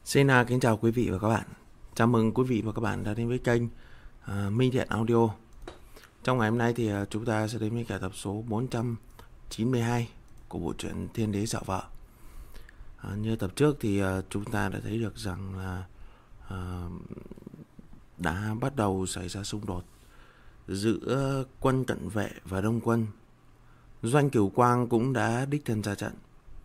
Xin kính chào quý vị và các bạn. Chào mừng quý vị và các bạn đã đến với kênh Minh Thiện Audio. Trong ngày hôm nay thì chúng ta sẽ đến với cả tập số 492 của bộ truyện Thiên Đế Dạo Vợ. Như tập trước thì chúng ta đã thấy được rằng là đã bắt đầu xảy ra xung đột giữa quân cận vệ và đông quân. Doanh Cửu Quang cũng đã đích thân ra trận.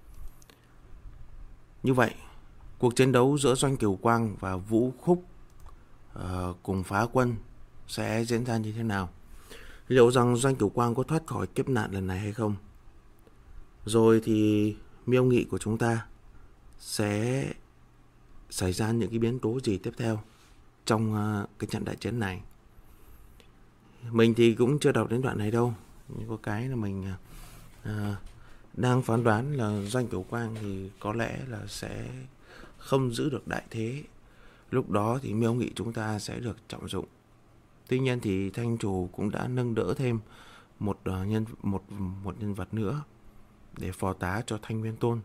Như vậy, cuộc chiến đấu giữa Doanh Cửu Quang và Vũ Khúc cùng phá quân sẽ diễn ra như thế nào? Liệu rằng Doanh Cửu Quang có thoát khỏi kiếp nạn lần này hay không? Rồi thì miêu nghị của chúng ta sẽ xảy ra những cái biến tố gì tiếp theo trong cái trận đại chiến này? Mình thì cũng chưa đọc đến đoạn này đâu. Nhưng có cái là mình đang phán đoán là Doanh Cửu Quang thì có lẽ là sẽ không giữ được đại thế. Lúc đó thì miêu nghị chúng ta sẽ được trọng dụng. Tuy nhiên thì Thanh Chủ cũng đã nâng đỡ thêm một nhân vật nữa để phò tá cho Thanh Nguyên Tôn.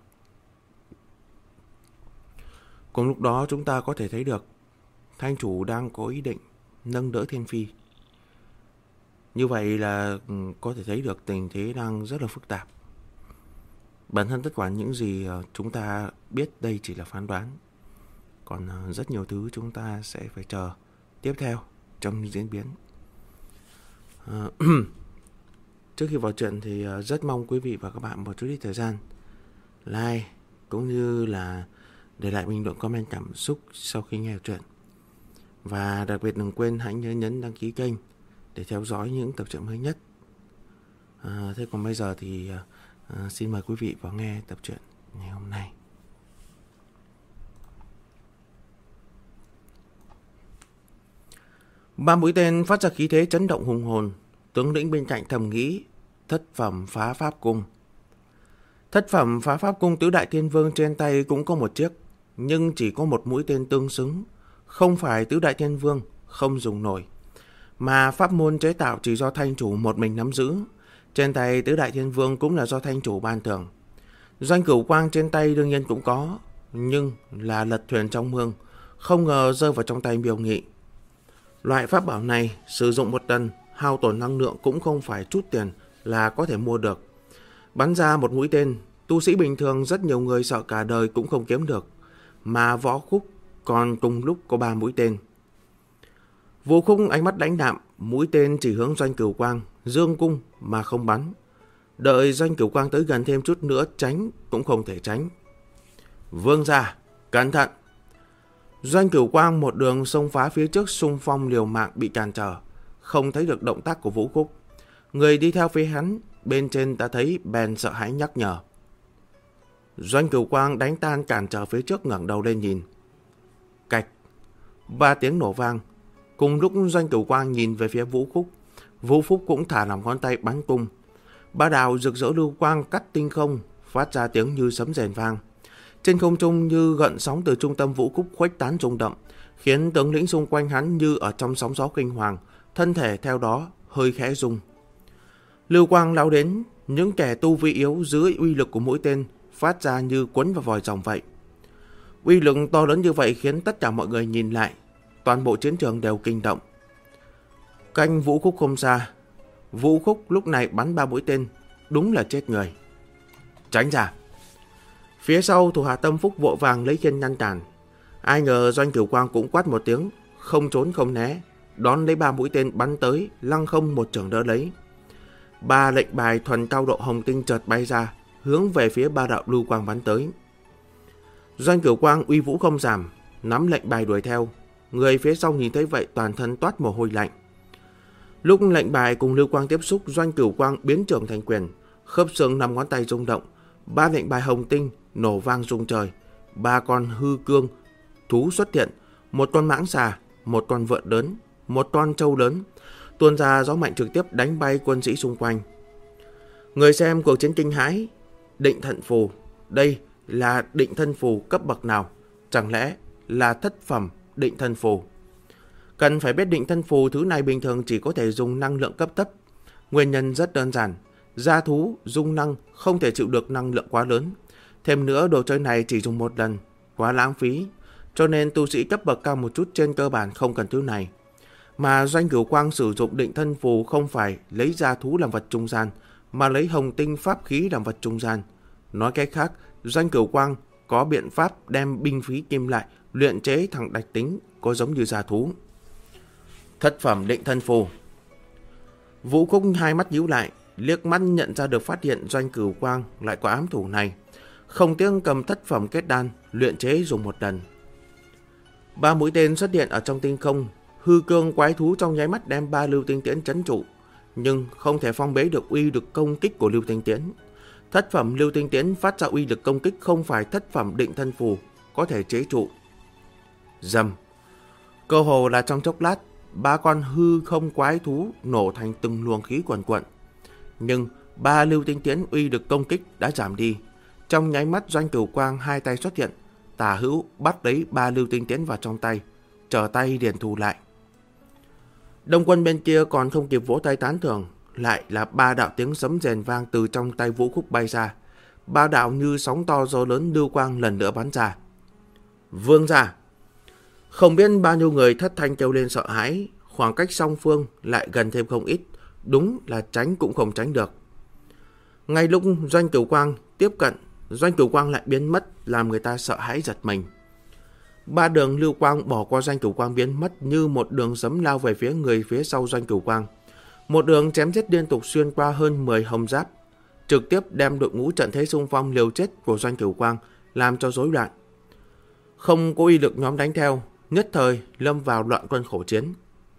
Cùng lúc đó chúng ta có thể thấy được Thanh Chủ đang có ý định nâng đỡ Thiên Phi. Như vậy là có thể thấy được tình thế đang rất là phức tạp. Bản thân tất cả những gì chúng ta biết đây chỉ là phán đoán. Còn rất nhiều thứ chúng ta sẽ phải chờ tiếp theo trong diễn biến. Trước khi vào chuyện thì rất mong quý vị và các bạn một chút ít thời gian like cũng như là để lại bình luận comment cảm xúc sau khi nghe chuyện. Và đặc biệt đừng quên hãy nhớ nhấn đăng ký kênh để theo dõi những tập truyện mới nhất. Thế còn bây giờ thì xin mời quý vị vào nghe tập truyện ngày hôm nay. Ba mũi tên phát ra khí thế chấn động hùng hồn. Tướng lĩnh bên cạnh thầm nghĩ: thất phẩm phá pháp cung. Thất phẩm phá pháp cung tứ đại thiên vương trên tay cũng có một chiếc, nhưng chỉ có một mũi tên tương xứng. Không phải tứ đại thiên vương không dùng nổi, mà pháp môn chế tạo chỉ do Thanh Chủ một mình nắm giữ. Trên tay tứ đại thiên vương cũng là do Thanh Chủ ban thưởng. Doanh Cửu Quang trên tay đương nhiên cũng có, nhưng là lật thuyền trong mương, không ngờ rơi vào trong tay miêu nghị. Loại pháp bảo này sử dụng một lần, hao tổn năng lượng cũng không phải chút tiền là có thể mua được. Bắn ra một mũi tên, tu sĩ bình thường rất nhiều người sợ cả đời cũng không kiếm được, mà Võ Khúc còn cùng lúc có 3 mũi tên. Vũ Khúc ánh mắt lãnh đạm, mũi tên chỉ hướng Doanh Cửu Quang, dương cung mà không bắn. Đợi Doanh Cửu Quang tới gần thêm chút nữa tránh cũng không thể tránh. Vương gia, cẩn thận! Doanh Cửu Quang một đường xông phá phía trước, xung phong liều mạng bị cản trở, không thấy được động tác của Vũ Khúc. Người đi theo phía hắn bên trên đã thấy bèn sợ hãi nhắc nhở. Doanh Cửu Quang đánh tan cản trở phía trước, ngẩng đầu lên nhìn. Cạch! 3 tiếng nổ vang. Cùng lúc Doanh Cửu Quang nhìn về phía Vũ Khúc, Vũ Khúc cũng thả lỏng ngón tay bắn cung. 3 đạo rực rỡ lưu quang cắt tinh không, phát ra tiếng như sấm rền vang. Trên không trung như gợn sóng từ trung tâm Vũ Khúc khuếch tán rung động, khiến tướng lĩnh xung quanh hắn như ở trong sóng gió kinh hoàng, thân thể theo đó hơi khẽ rung. Lưu quang lao đến, những kẻ tu vi yếu dưới uy lực của mũi tên phát ra như quấn vào vòi rồng vậy. Uy lực to lớn như vậy khiến tất cả mọi người nhìn lại, toàn bộ chiến trường đều kinh động. Canh Vũ Khúc không xa, Vũ Khúc lúc này bắn 3 mũi tên, đúng là chết người. Tránh ra! Phía sau thủ hạ Tâm Phúc vội vàng lấy khiên ngăn cản. Ai ngờ Doanh Cửu Quang cũng quát một tiếng, không trốn không né, đón lấy 3 mũi tên bắn tới, lăng không một chưởng đỡ lấy. 3 lệnh bài thuần cao độ hồng tinh chợt bay ra, hướng về phía 3 đạo lưu quang bắn tới. Doanh Cửu Quang uy vũ không giảm, nắm lệnh bài đuổi theo. Người phía sau nhìn thấy vậy toàn thân toát mồ hôi lạnh. Lúc lệnh bài cùng lưu quang tiếp xúc, Doanh Cửu Quang biến trưởng thành quyền, khớp xương 5 ngón tay rung động. 3 lệnh bài hồng tinh nổ vang rung trời. 3 con hư cương thú xuất hiện, một con mãng xà, một con vượn lớn, một con trâu lớn, tuôn ra gió mạnh trực tiếp đánh bay quân sĩ xung quanh. Người xem cuộc chiến kinh hãi. Định Thân Phù, đây là định thân phù cấp bậc nào? Chẳng lẽ là thất phẩm định thân phù? Cần phải biết định thân phù thứ này bình thường chỉ có thể dùng năng lượng cấp thấp. Nguyên nhân rất đơn giản, gia thú dung năng không thể chịu được năng lượng quá lớn. Thêm nữa đồ chơi này chỉ dùng một lần, quá lãng phí. cho nên tu sĩ cấp bậc cao một chút trên cơ bản không cần thứ này. Mà Doanh Cửu Quang sử dụng định thân phù không phải lấy gia thú làm vật trung gian, mà lấy hồng tinh pháp khí làm vật trung gian. Nói cách khác, Doanh Cửu Quang có biện pháp đem binh khí kim lại luyện chế thằng đạch tính có giống như gia thú. Thất phẩm định thân phù. Vũ Khúc hai mắt nhíu lại, liếc mắt nhận ra được phát hiện Doanh Cửu Quang lại có ám thủ này, không tiếc cầm thất phẩm kết đan luyện chế dùng một lần. 3 mũi tên xuất hiện ở trong tinh không, hư cương quái thú trong nháy mắt đem 3 lưu tinh tiễn trấn trụ, nhưng không thể phong bế được uy lực công kích của lưu tinh tiễn. Thất phẩm lưu tinh tiễn phát ra uy lực công kích không phải thất phẩm định thân phù có thể chế trụ. Rầm, cơ hồ là trong chốc lát, 3 con hư không quái thú nổ thành từng luồng khí quần quận. Nhưng 3 lưu tinh tiễn uy lực công kích đã giảm đi. Trong nháy mắt Doanh Cửu Quang hai tay xuất hiện, tả hữu bắt lấy 3 lưu tinh tiễn vào trong tay, trở tay liền thu lại. Đông Quân bên kia còn không kịp vỗ tay tán thưởng, lại là 3 đạo tiếng sấm rền vang từ trong tay Vũ Khúc bay ra. 3 đạo như sóng to gió lớn lưu quang lần nữa bắn ra. Vương gia! Không biết bao nhiêu người thất thanh kêu lên sợ hãi, khoảng cách song phương lại gần thêm không ít, đúng là tránh cũng không tránh được. Ngay lúc Doanh Cửu Quang tiếp cận, Doanh Cửu Quang lại biến mất, làm người ta sợ hãi giật mình. 3 đường lưu quang bỏ qua Doanh Cửu Quang biến mất như một đường sấm lao về phía người phía sau Doanh Cửu Quang. Một đường chém giết liên tục xuyên qua hơn 10 hồng giáp, trực tiếp đem đội ngũ trận thế xung phong liều chết của Doanh Cửu Quang làm cho rối loạn. Không có uy lực nhóm đánh theo, nhất thời lâm vào loạn quân khổ chiến.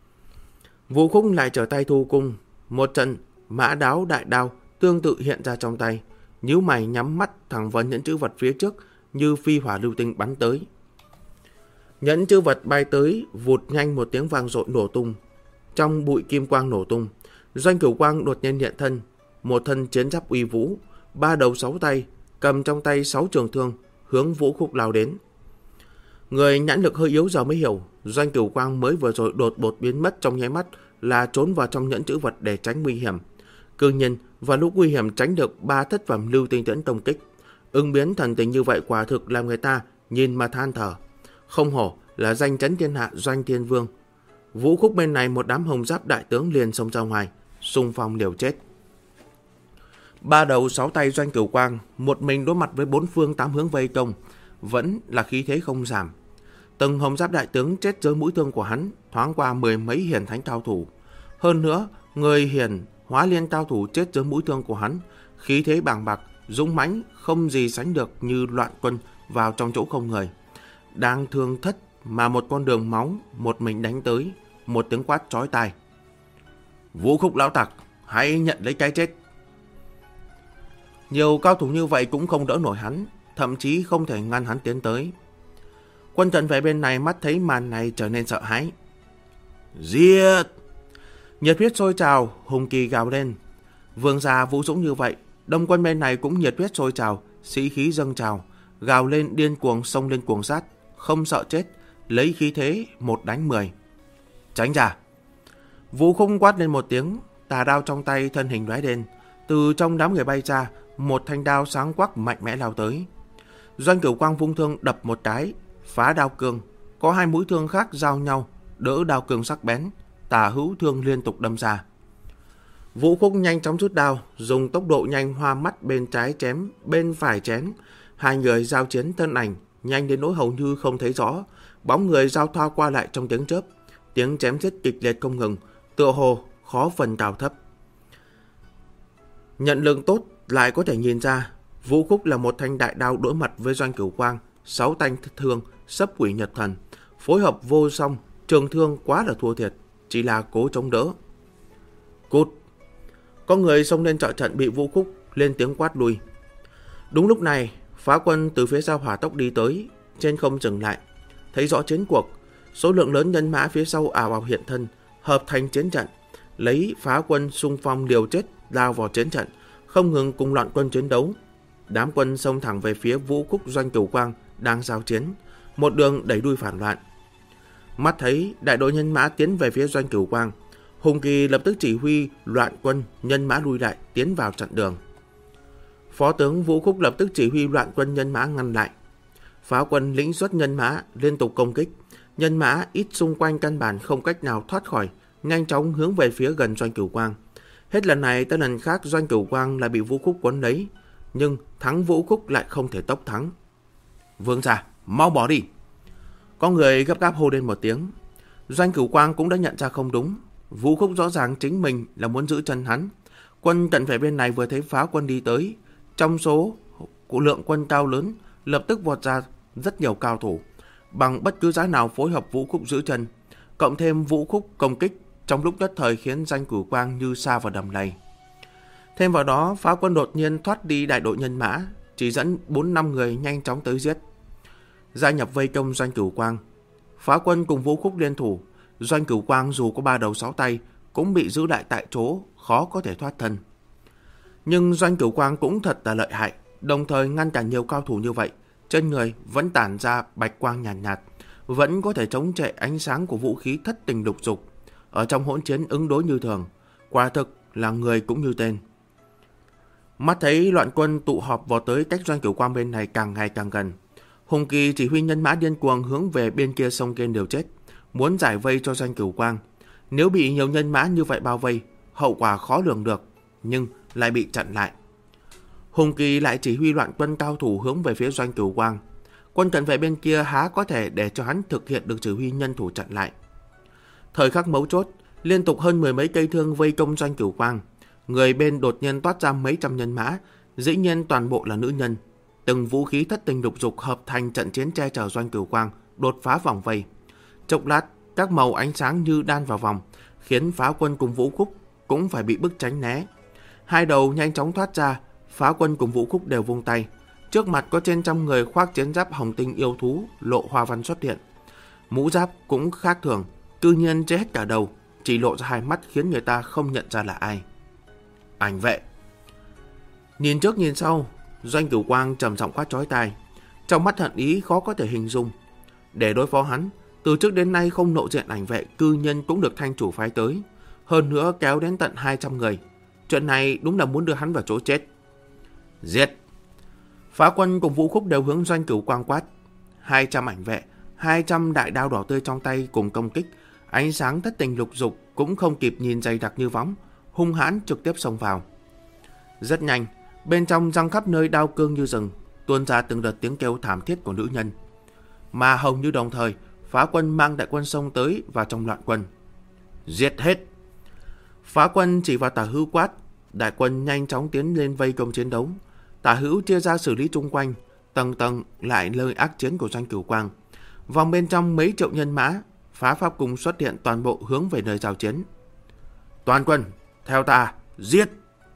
Vũ Khúc lại trở tay thu cung, một trận mã đáo đại đao tương tự hiện ra trong tay, nhíu mày nhắm mắt thẳng vào nhẫn chữ vật phía trước như phi hỏa lưu tinh bắn tới. Nhẫn chữ vật bay tới, vụt nhanh một tiếng vang dội nổ tung. Trong bụi kim quang nổ tung, Doanh Cửu Quang đột nhiên hiện thân, một thân chiến giáp uy vũ, 3 đầu 6 tay, cầm trong tay 6 trường thương, hướng Vũ Khúc lao đến. Người nhãn lực hơi yếu giờ mới hiểu, Doanh Cửu Quang mới vừa rồi đột bột biến mất trong nháy mắt là trốn vào trong nhẫn chữ vật để tránh nguy hiểm. Cư nhiên vào lúc nguy hiểm tránh được 3 thất phẩm lưu tinh tiễn công kích. Ứng biến thần tình như vậy quả thực làm người ta nhìn mà than thở. Không hổ là danh chấn thiên hạ Doanh Thiên Vương. Vũ Khúc bên này một đám hồng giáp đại tướng liền xông ra ngoài, xung phong liều chết. 3 đầu 6 tay Doanh Cửu Quang một mình đối mặt với 4 phương 8 hướng vây công, vẫn là khí thế không giảm. Từng hồng giáp đại tướng chết dưới mũi thương của hắn, thoáng qua 10 mấy hiển thánh cao thủ. Hơn nữa, người hiển hóa liên cao thủ chết dưới mũi thương của hắn, khí thế bàng bạc, dũng mãnh không gì sánh được như loạn quân vào trong chỗ không người. Đang thương thất mà một con đường máu một mình đánh tới, một tiếng quát chói tai. Vũ Khúc lão tặc, hãy nhận lấy cái chết. Nhiều cao thủ như vậy cũng không đỡ nổi hắn, thậm chí không thể ngăn hắn tiến tới. Quân trận vệ bên này mắt thấy màn này trở nên sợ hãi. Giết! Nhiệt huyết sôi trào, hùng kỳ gào lên. Vương gia vũ dũng như vậy, Đông Quân bên này cũng nhiệt huyết sôi trào, sĩ khí dâng trào, gào lên điên cuồng xông lên cuồng sát, không sợ chết, lấy khí thế 1 đánh 10. Tránh ra! Vũ Khúc quát lên một tiếng, tà đao trong tay thân hình lóe lên, từ trong đám người bay ra, một thanh đao sáng quắc mạnh mẽ lao tới. Doanh Cửu Quang vung thương đập một cái, phá đao cương, có 2 mũi thương khác giao nhau, đỡ đao cương sắc bén, tả hữu thương liên tục đâm ra. Vũ Khúc nhanh chóng rút đao, dùng tốc độ nhanh hoa mắt bên trái chém, bên phải chém. 2 người giao chiến thân ảnh, nhanh đến nỗi hầu như không thấy rõ, bóng người giao thoa qua lại trong tiếng chớp, tiếng chém giết kịch liệt không ngừng, tựa hồ khó phần cao thấp. Nhận lượng tốt lại có thể nhìn ra, Vũ Khúc là một thanh đại đao đối mặt với Doanh Cửu Quang, 6 thanh thương sấp quỷ nhật thần, phối hợp vô song, trường thương quá là thua thiệt, chỉ là cố chống đỡ. Cút! Có người xông lên trợ trận bị Vũ Khúc lên tiếng quát lui. Đúng lúc này, phá quân từ phía sau hỏa tốc đi tới, trên không dừng lại, thấy rõ chiến cuộc, số lượng lớn nhân mã phía sau ào ào hiện thân, hợp thành chiến trận, lấy phá quân xung phong liều chết lao vào chiến trận, không ngừng cùng loạn quân chiến đấu. Đám quân xông thẳng về phía Vũ Khúc Doanh Cửu Quang đang giao chiến, một đường đẩy đuôi phản loạn. Mắt thấy đại đội nhân mã tiến về phía Doanh Cửu Quang, Hùng Kỳ lập tức chỉ huy loạn quân nhân mã lui lại tiến vào chặn đường. Phó tướng Vũ Khúc lập tức chỉ huy loạn quân nhân mã ngăn lại. Phá quân lĩnh xuất nhân mã liên tục công kích. Nhân mã ít xung quanh căn bản không cách nào thoát khỏi, nhanh chóng hướng về phía gần Doanh Cửu Quang. Hết lần này tới lần khác Doanh Cửu Quang lại bị Vũ Khúc quấn lấy, nhưng thắng Vũ Khúc lại không thể tốc thắng. Vương gia, mau bỏ đi! Có người gấp gáp hô lên một tiếng. Doanh Cửu Quang cũng đã nhận ra không đúng. Vũ Khúc rõ ràng chính mình là muốn giữ chân hắn. Quân cận vệ bên này vừa thấy Phá quân đi tới, trong số của lượng quân cao lớn lập tức vọt ra rất nhiều cao thủ, bằng bất cứ giá nào phối hợp Vũ Khúc giữ chân, cộng thêm Vũ Khúc công kích, trong lúc nhất thời khiến Doanh Cửu Quang như sa vào đầm lầy. Thêm vào đó, Phá quân đột nhiên thoát đi đại đội nhân mã, chỉ dẫn 4-5 người nhanh chóng tới giết. Gia nhập vây công Doanh Cửu Quang. Phá quân cùng Vũ Khúc liên thủ, Doanh Cửu Quang dù có 3 đầu 6 tay cũng bị giữ lại tại chỗ, khó có thể thoát thân. Nhưng Doanh Cửu Quang cũng thật là lợi hại, đồng thời ngăn cản nhiều cao thủ như vậy, trên người vẫn tản ra bạch quang nhàn nhạt, vẫn có thể chống trệ ánh sáng của vũ khí thất tình lục dục. Ở trong hỗn chiến ứng đối như thường, quả thực là người cũng như tên. Mắt thấy loạn quân tụ họp vào tới cách Doanh Cửu Quang bên này càng ngày càng gần. Hùng Kỳ chỉ huy nhân mã điên cuồng hướng về bên kia sông Kên đều chết, muốn giải vây cho Doanh Cửu Quang. Nếu bị nhiều nhân mã như vậy bao vây, hậu quả khó lường được, nhưng lại bị chặn lại. Hùng Kỳ lại chỉ huy loạn quân cao thủ hướng về phía Doanh Cửu Quang. Quân cận vệ bên kia há có thể để cho hắn thực hiện được chỉ huy nhân thủ chặn lại. Thời khắc mấu chốt, liên tục hơn 10 mấy cây thương vây công Doanh Cửu Quang. Người bên đột nhiên toát ra mấy trăm nhân mã, dĩ nhiên toàn bộ là nữ nhân. Từng vũ khí thất tình lục dục hợp thành trận chiến che chở Doanh Cửu Quang, đột phá vòng vây. Chốc lát, các màu ánh sáng như đan vào vòng, khiến Phá quân cùng Vũ Khúc cũng phải bị bức tránh né. Hai đầu nhanh chóng thoát ra, Phá quân cùng Vũ Khúc đều vung tay. Trước mặt có trên trăm người khoác chiến giáp hồng tinh yêu thú, lộ hoa văn xuất hiện. Mũ giáp cũng khác thường, tự nhiên che hết cả đầu, chỉ lộ ra hai mắt khiến người ta không nhận ra là ai. Ảnh vệ. Nhìn trước nhìn sau, Doanh Cửu Quang trầm giọng quát chói tai, trong mắt hận ý khó có thể hình dung. Để đối phó hắn, từ trước đến nay không lộ diện ảnh vệ cư nhân cũng được thanh chủ phái tới, hơn nữa kéo đến tận 200 người. Chuyện này đúng là muốn đưa hắn vào chỗ chết. Giết! Phá quân cùng Vũ Khúc đều hướng Doanh Cửu Quang quát. 200 ảnh vệ, 200 đại đao đỏ tươi trong tay cùng công kích, ánh sáng thất tình lục dục cũng không kịp nhìn dày đặc như võng, hung hãn trực tiếp xông vào. Rất nhanh, bên trong răng khắp nơi đao cương như rừng, tuôn ra từng đợt tiếng kêu thảm thiết của nữ nhân. Mà hầu như đồng thời, Phá quân mang đại quân xông tới vào trong loạn quân. Giết hết! Phá quân chỉ vào Tả Hữu quát, đại quân nhanh chóng tiến lên vây công chiến đấu. Tả Hữu chia ra xử lý chung quanh, tầng tầng lại lời ác chiến của Doanh Cửu Quang. Vòng bên trong mấy triệu nhân mã, Phá pháp cùng xuất hiện toàn bộ hướng về nơi giao chiến. Toàn quân, theo ta, giết!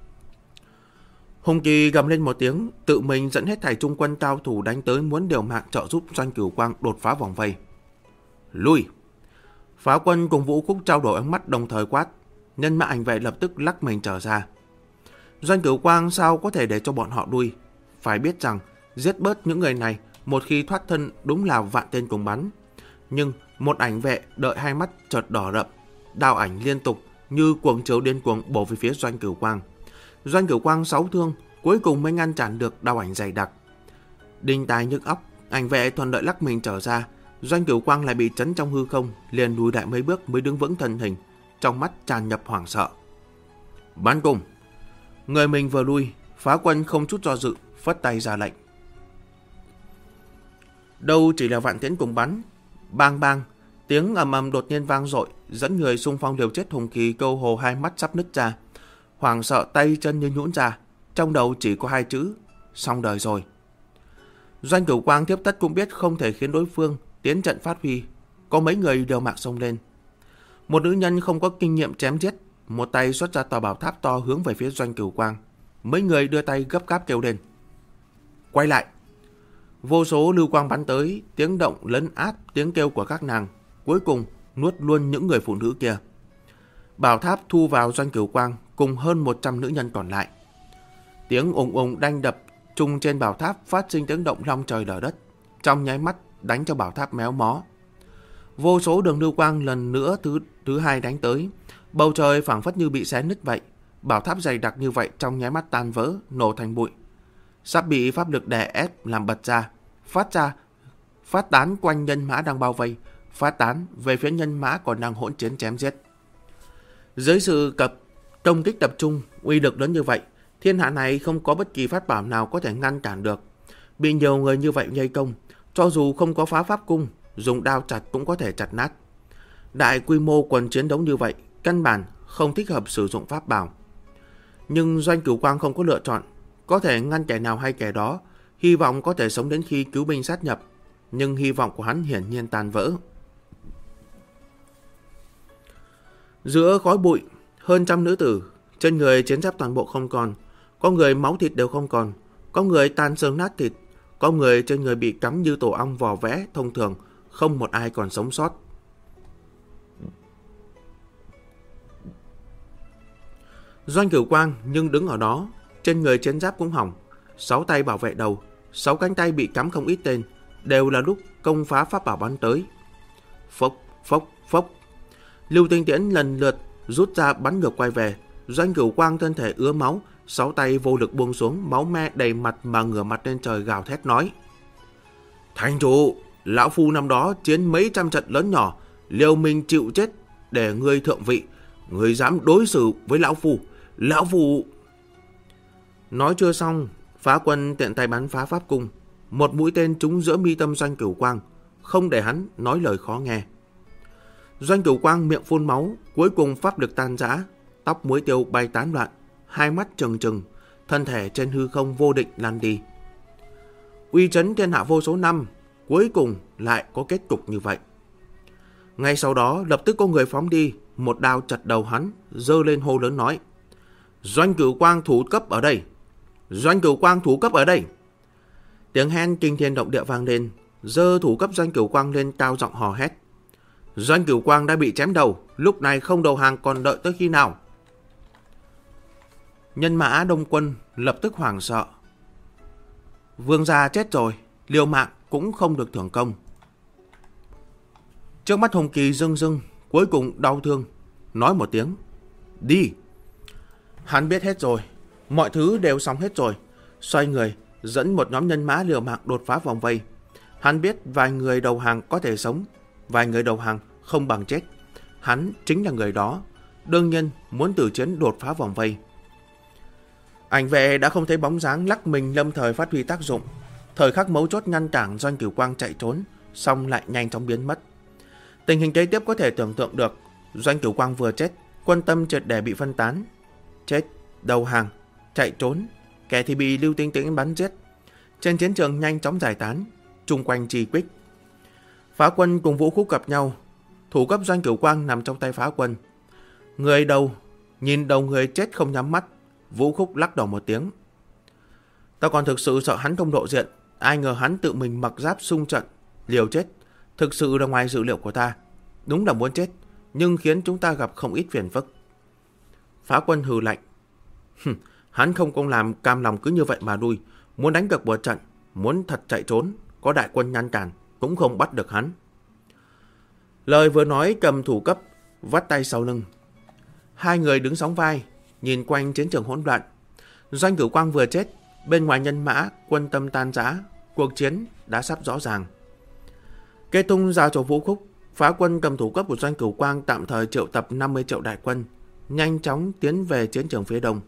Hùng Kỳ gầm lên một tiếng, tự mình dẫn hết thảy trung quân cao thủ đánh tới muốn điều mạng trợ giúp Doanh Cửu Quang đột phá vòng vây. Lui! Phá quân cùng Vũ Khúc trao đổi ánh mắt đồng thời quát, nhân mã ảnh vệ lập tức lắc mình trở ra. Doanh Cửu Quang sao có thể để cho bọn họ lui? Phải biết rằng, giết bớt những người này, một khi thoát thân đúng là vạn tên cùng bắn. Nhưng một ảnh vệ đợi hai mắt chợt đỏ rậm, đao ảnh liên tục như cuồng chiếu điên cuồng bổ về phía Doanh Cửu Quang. Doanh Cửu Quang 6 thương, cuối cùng mới ngăn cản được đao ảnh dày đặc. Đinh tai nhức óc, ảnh vệ thuận lợi lắc mình trở ra, Doanh Cửu Quang lại bị chấn trong hư không, liền lùi lại mấy bước mới đứng vững thân hình, trong mắt tràn ngập hoảng sợ. Bắn cùng! Người mình vừa lui, Phá quân không chút do dự, phất tay ra lệnh. Đâu chỉ là vạn tiễn cùng bắn, bang bang, tiếng ầm ầm đột nhiên vang dội, dẫn người xung phong liều chết. Hùng Kỳ câu hồ hai mắt sắp nứt ra, hoảng sợ tay chân như nhũn ra, trong đầu chỉ có hai chữ: xong đời rồi. Doanh Cửu Quang tiếp tất cũng biết không thể khiến đối phương tiến trận phát huy, có mấy người đều mạng xông lên. Một nữ nhân không có kinh nghiệm chém giết, một tay xuất ra tòa bảo tháp to hướng về phía Doanh Cửu Quang. Mấy người đưa tay gấp gáp kêu lên: quay lại! Vô số lưu quang bắn tới, tiếng động lấn át tiếng kêu của các nàng, cuối cùng nuốt luôn những người phụ nữ kia. Bảo tháp thu vào Doanh Cửu Quang cùng hơn 100 nữ nhân còn lại. Tiếng ùng ùng đanh đập chung trên bảo tháp phát sinh tiếng động long trời lở đất, trong nháy mắt đánh cho bảo tháp méo mó. Vô số đường lưu quang lần nữa thứ hai đánh tới, bầu trời phảng phất như bị xé nứt vậy. Bảo tháp dày đặc như vậy trong nháy mắt tan vỡ, nổ thành bụi, sắp bị pháp lực đè ép làm bật ra, phát ra phát tán quanh nhân mã đang bao vây, phát tán về phía nhân mã còn đang hỗn chiến chém giết. Dưới sự công kích tập trung, uy lực lớn như vậy, thiên hạ này không có bất kỳ pháp bảo nào có thể ngăn cản được. Bị nhiều người như vậy vây công, cho dù không có phá pháp cung, dùng đao chặt cũng có thể chặt nát. Đại quy mô quần chiến đấu như vậy, căn bản không thích hợp sử dụng pháp bảo. Nhưng Doanh Cửu Quang không có lựa chọn, có thể ngăn kẻ nào hay kẻ đó, hy vọng có thể sống đến khi cứu binh sát nhập, nhưng hy vọng của hắn hiển nhiên tan vỡ. Giữa khói bụi, hơn trăm nữ tử, trên người chiến giáp toàn bộ không còn, có người máu thịt đều không còn, có người tan xương nát thịt, có người trên người bị cắm như tổ ong vò vẽ thông thường, không một ai còn sống sót. Doanh Cửu Quang nhưng đứng ở đó, trên người chiến giáp cũng hỏng, 6 tay bảo vệ đầu, 6 cánh tay bị cắm không ít tên, đều là lúc công phá pháp bảo bắn tới. Phốc, phốc, phốc. Lưu Tinh Tiễn lần lượt rút ra bắn ngược quay về, Doanh Cửu Quang thân thể ứa máu, 6 tay vô lực buông xuống, máu me đầy mặt mà ngửa mặt lên trời gào thét nói: Thành chủ, lão phu năm đó chiến mấy trăm trận lớn nhỏ, liều mình chịu chết để ngươi thượng vị, ngươi dám đối xử với lão phu, lão phu... Nói chưa xong, Phá Quân tiện tay bắn phá pháp cung, một mũi tên trúng giữa mi tâm Doanh Cửu Quang, không để hắn nói lời khó nghe. Doanh Cửu Quang miệng phun máu, cuối cùng pháp lực tan rã, tóc muối tiêu bay tán loạn, hai mắt trừng trừng, thân thể trên hư không vô định lan đi. Uy chấn thiên hạ vô số năm, cuối cùng lại có kết cục như vậy. Ngay sau đó lập tức có người phóng đi, một đao chặt đầu hắn, giơ lên hô lớn nói: Doanh Cửu Quang thủ cấp ở đây! Doanh Cửu Quang thủ cấp ở đây! Tiếng hét kinh thiên động địa vang lên, giơ thủ cấp Doanh Cửu Quang lên cao giọng hò hét: Doanh Cửu Quang đã bị chém đầu, lúc này không đầu hàng còn đợi tới khi nào? Nhân mã Đông Quân lập tức hoảng sợ. Vương gia chết rồi, liều mạng cũng không được thưởng công. Trước mắt Hồng Kỳ rưng rưng, cuối cùng đau thương, nói một tiếng: Đi! Hắn biết hết rồi, mọi thứ đều xong hết rồi, xoay người dẫn một nhóm nhân mã liều mạng đột phá vòng vây. Hắn biết vài người đầu hàng có thể sống, vài người đầu hàng không bằng chết. Hắn chính là người đó, đương nhiên muốn tử chiến đột phá vòng vây. Ảnh vệ đã không thấy bóng dáng, lắc mình lâm thời phát huy tác dụng. Thời khắc mấu chốt ngăn cản Doanh Cửu Quang chạy trốn, xong lại nhanh chóng biến mất. Tình hình kế tiếp có thể tưởng tượng được. Doanh Cửu Quang vừa chết, quân tâm triệt để bị phân tán. Chết, đầu hàng, chạy trốn, kẻ thì bị Lưu Tinh Tiễn bắn giết. Trên chiến trường nhanh chóng giải tán, chung quanh trì quích. Phá Quân cùng Vũ Khúc gặp nhau, thủ cấp Doanh Cửu Quang nằm trong tay Phá Quân. Người đầu nhìn đầu người chết không nhắm mắt, Vũ Khúc lắc đầu một tiếng: Ta còn thực sự sợ hắn không lộ diện, ai ngờ hắn tự mình mặc giáp xung trận, liều chết, thực sự là ngoài dự liệu của ta. Đúng là muốn chết, nhưng khiến chúng ta gặp không ít phiền phức. Phá Quân hừ lạnh: Hắn không công làm cam lòng cứ như vậy mà đuôi, muốn đánh cược một trận, muốn thật chạy trốn, có đại quân ngăn cản cũng không bắt được hắn. Lời vừa nói cầm thủ cấp, vắt tay sau lưng. Hai người đứng sóng vai, nhìn quanh chiến trường hỗn loạn. Doanh Cửu Quang vừa chết, bên ngoài nhân mã, quân tâm tan rã, cuộc chiến đã sắp rõ ràng. Kê Tung giao cho Vũ Khúc, Phá Quân cầm thủ cấp của Doanh Cửu Quang tạm thời triệu tập 50 triệu đại quân, nhanh chóng tiến về chiến trường phía đông.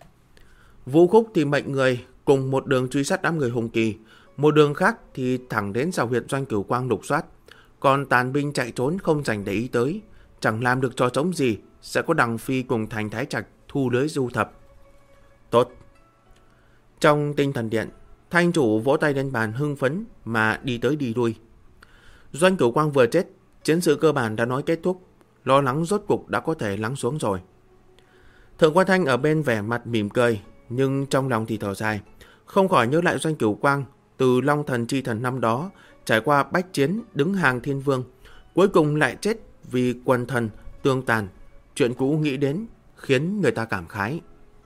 Vũ Khúc thì mệnh người cùng một đường truy sát đám người Hùng Kỳ, một đường khác thì thẳng đến sau huyện Doanh Cửu Quang lục soát, còn tàn binh chạy trốn không dành để ý tới, chẳng làm được trò trống gì, sẽ có Đằng Phi cùng Thành Thái Trạch thu lưới du thập. Tốt. Trong Tinh Thần Điện, Thanh chủ vỗ tay lên bàn hưng phấn mà đi tới đi lui. Doanh Cửu Quang vừa chết, chiến sự cơ bản đã nói kết thúc, lo lắng rốt cục đã có thể lắng xuống rồi. Thượng Quan Thanh ở bên vẻ mặt mỉm cười, nhưng trong lòng thì thở dài, không khỏi nhớ lại Doanh Cửu Quang từ Long Thần Chi Thần năm đó, trải qua bách chiến đứng hàng thiên vương, cuối cùng lại chết vì quần thần tương tàn. Chuyện cũ nghĩ đến khiến người ta cảm khái.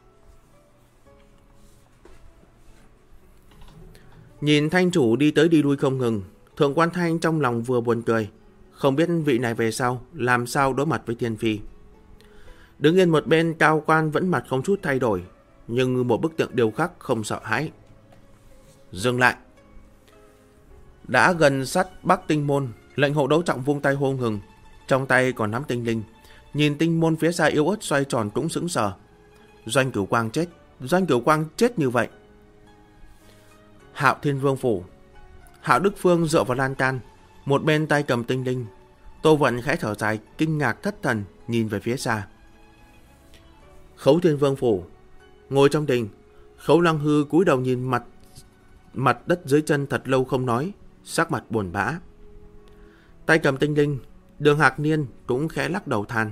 Nhìn Thanh chủ đi tới đi lui không ngừng, Thượng Quan Thanh trong lòng vừa buồn cười, không biết vị này về sau làm sao đối mặt với Thiên Phi. Đứng yên một bên, Cao Quan vẫn mặt không chút thay đổi, nhưng một bức tượng điêu khắc không sợ hãi. Dừng lại. Đã gần sát Bắc Tinh Môn, lệnh hộ đấu trọng vung tay hô ngừng, trong tay còn nắm tinh linh. Nhìn Tinh Môn phía xa yếu ớt xoay tròn cũng sững sờ. Doanh Cửu Quang chết, Doanh Cửu Quang chết như vậy. Hạo Thiên Vương phủ. Hạo Đức Phương dựa vào lan can, một bên tay cầm tinh linh. Tô Vận khẽ thở dài, kinh ngạc thất thần nhìn về phía xa. Khấu Thiên Vương phủ. Ngồi trong đình, Khấu Lăng Hư cúi đầu nhìn mặt đất dưới chân thật lâu không nói, sắc mặt buồn bã. Tay cầm tinh linh, Đường Hạc Niên cũng khẽ lắc đầu than.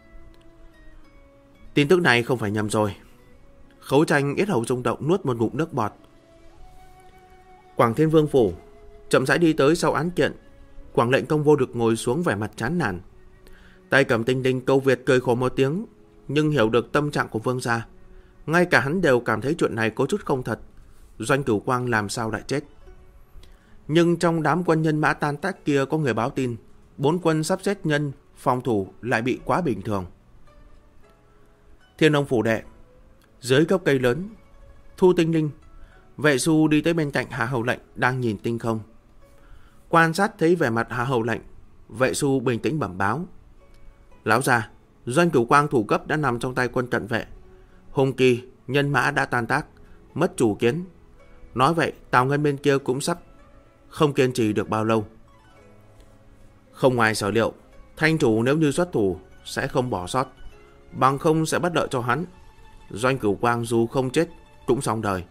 Tin tức này không phải nhầm rồi. Khấu Tranh yết hầu rung động nuốt một ngụm nước bọt. Quảng Thiên Vương phủ. Chậm rãi đi tới sau án kiện. Quảng lệnh công vô được ngồi xuống vẻ mặt chán nản. Tay cầm tinh linh Câu Việt cười khổ một tiếng, nhưng hiểu được tâm trạng của vương gia. Ngay cả hắn đều cảm thấy chuyện này có chút không thật. Doanh Cửu Quang làm sao lại chết? Nhưng trong đám quân nhân mã tan tác kia có người báo tin 4 quân sắp xếp nhân phòng thủ lại bị quá bình thường. Thiên Ông phủ đệ. Dưới gốc cây lớn, Thu Tinh Linh, Vệ Du đi tới bên cạnh Hạ Hầu Lệnh đang nhìn tinh không. Quan sát thấy vẻ mặt Hạ Hầu Lệnh, Vệ Du bình tĩnh bẩm báo. Lão già, Doanh Cửu Quang thủ cấp đã nằm trong tay quân cận vệ. Hùng kỳ, nhân mã đã tan tác, mất chủ kiến. Nói vậy, Tào Ngân bên kia cũng sắp không kiên trì được bao lâu. Không ngoài sở liệu, Thanh chủ nếu như xuất thủ sẽ không bỏ sót, bằng không sẽ bất lợi cho hắn. Doanh Cửu Quang dù không chết cũng xong đời.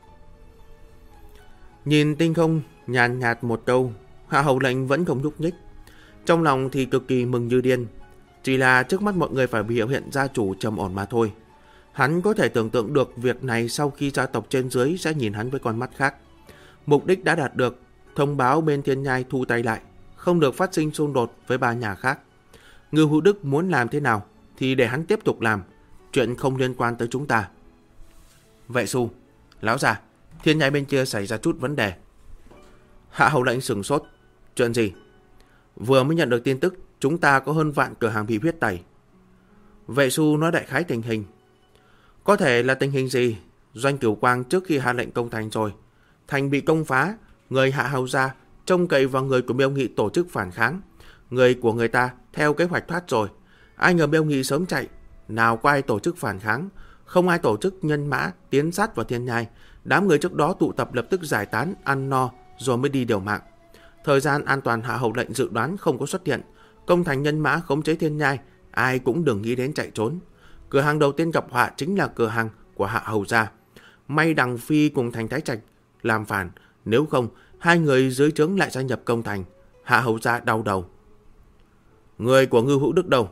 Nhìn tinh không nhàn nhạt một câu, Hạ Hầu Lệnh vẫn không nhúc nhích. Trong lòng thì cực kỳ mừng như điên. Chỉ là trước mắt mọi người phải biểu hiện gia chủ trầm ổn mà thôi. Hắn có thể tưởng tượng được việc này sau khi gia tộc trên dưới sẽ nhìn hắn với con mắt khác. Mục đích đã đạt được, thông báo bên Thiên Nhai thu tay lại, không được phát sinh xung đột với 3 nhà khác. Ngưu Hữu Đức muốn làm thế nào thì để hắn tiếp tục làm, chuyện không liên quan tới chúng ta. Vệ Xu, lão già, Thiên Nhai bên kia xảy ra chút vấn đề. Hạ Hầu Lệnh sửng sốt. Chuyện gì? Vừa mới nhận được tin tức chúng ta có hơn vạn cửa hàng bị huyết tẩy. Vệ Xu nói đại khái tình hình. Có thể là tình hình gì? Doanh Cửu Quang trước khi hạ lệnh công thành rồi, thành bị công phá, người Hạ Hầu gia trông cậy vào người của Miêu Nghị tổ chức phản kháng. Người của người ta theo kế hoạch thoát rồi. Ai ngờ Miêu Nghị sớm chạy, nào có ai tổ chức phản kháng, không ai tổ chức nhân mã tiến sát vào Thiên Nhai. Đám người trước đó tụ tập lập tức giải tán, ăn no rồi mới đi điều mạng. Thời gian an toàn Hạ Hầu Lệnh dự đoán không có xuất hiện. Công thành nhân mã khống chế Thiên Nhai, ai cũng đừng nghĩ đến chạy trốn. Cửa hàng đầu tiên gặp họa chính là cửa hàng của Hạ Hầu gia. May Đằng Phi cùng Thành Thái Trạch làm phản, nếu không hai người dưới trướng lại gia nhập công thành. Hạ Hầu gia đau đầu. Người của Ngưu Hữu Đức đâu?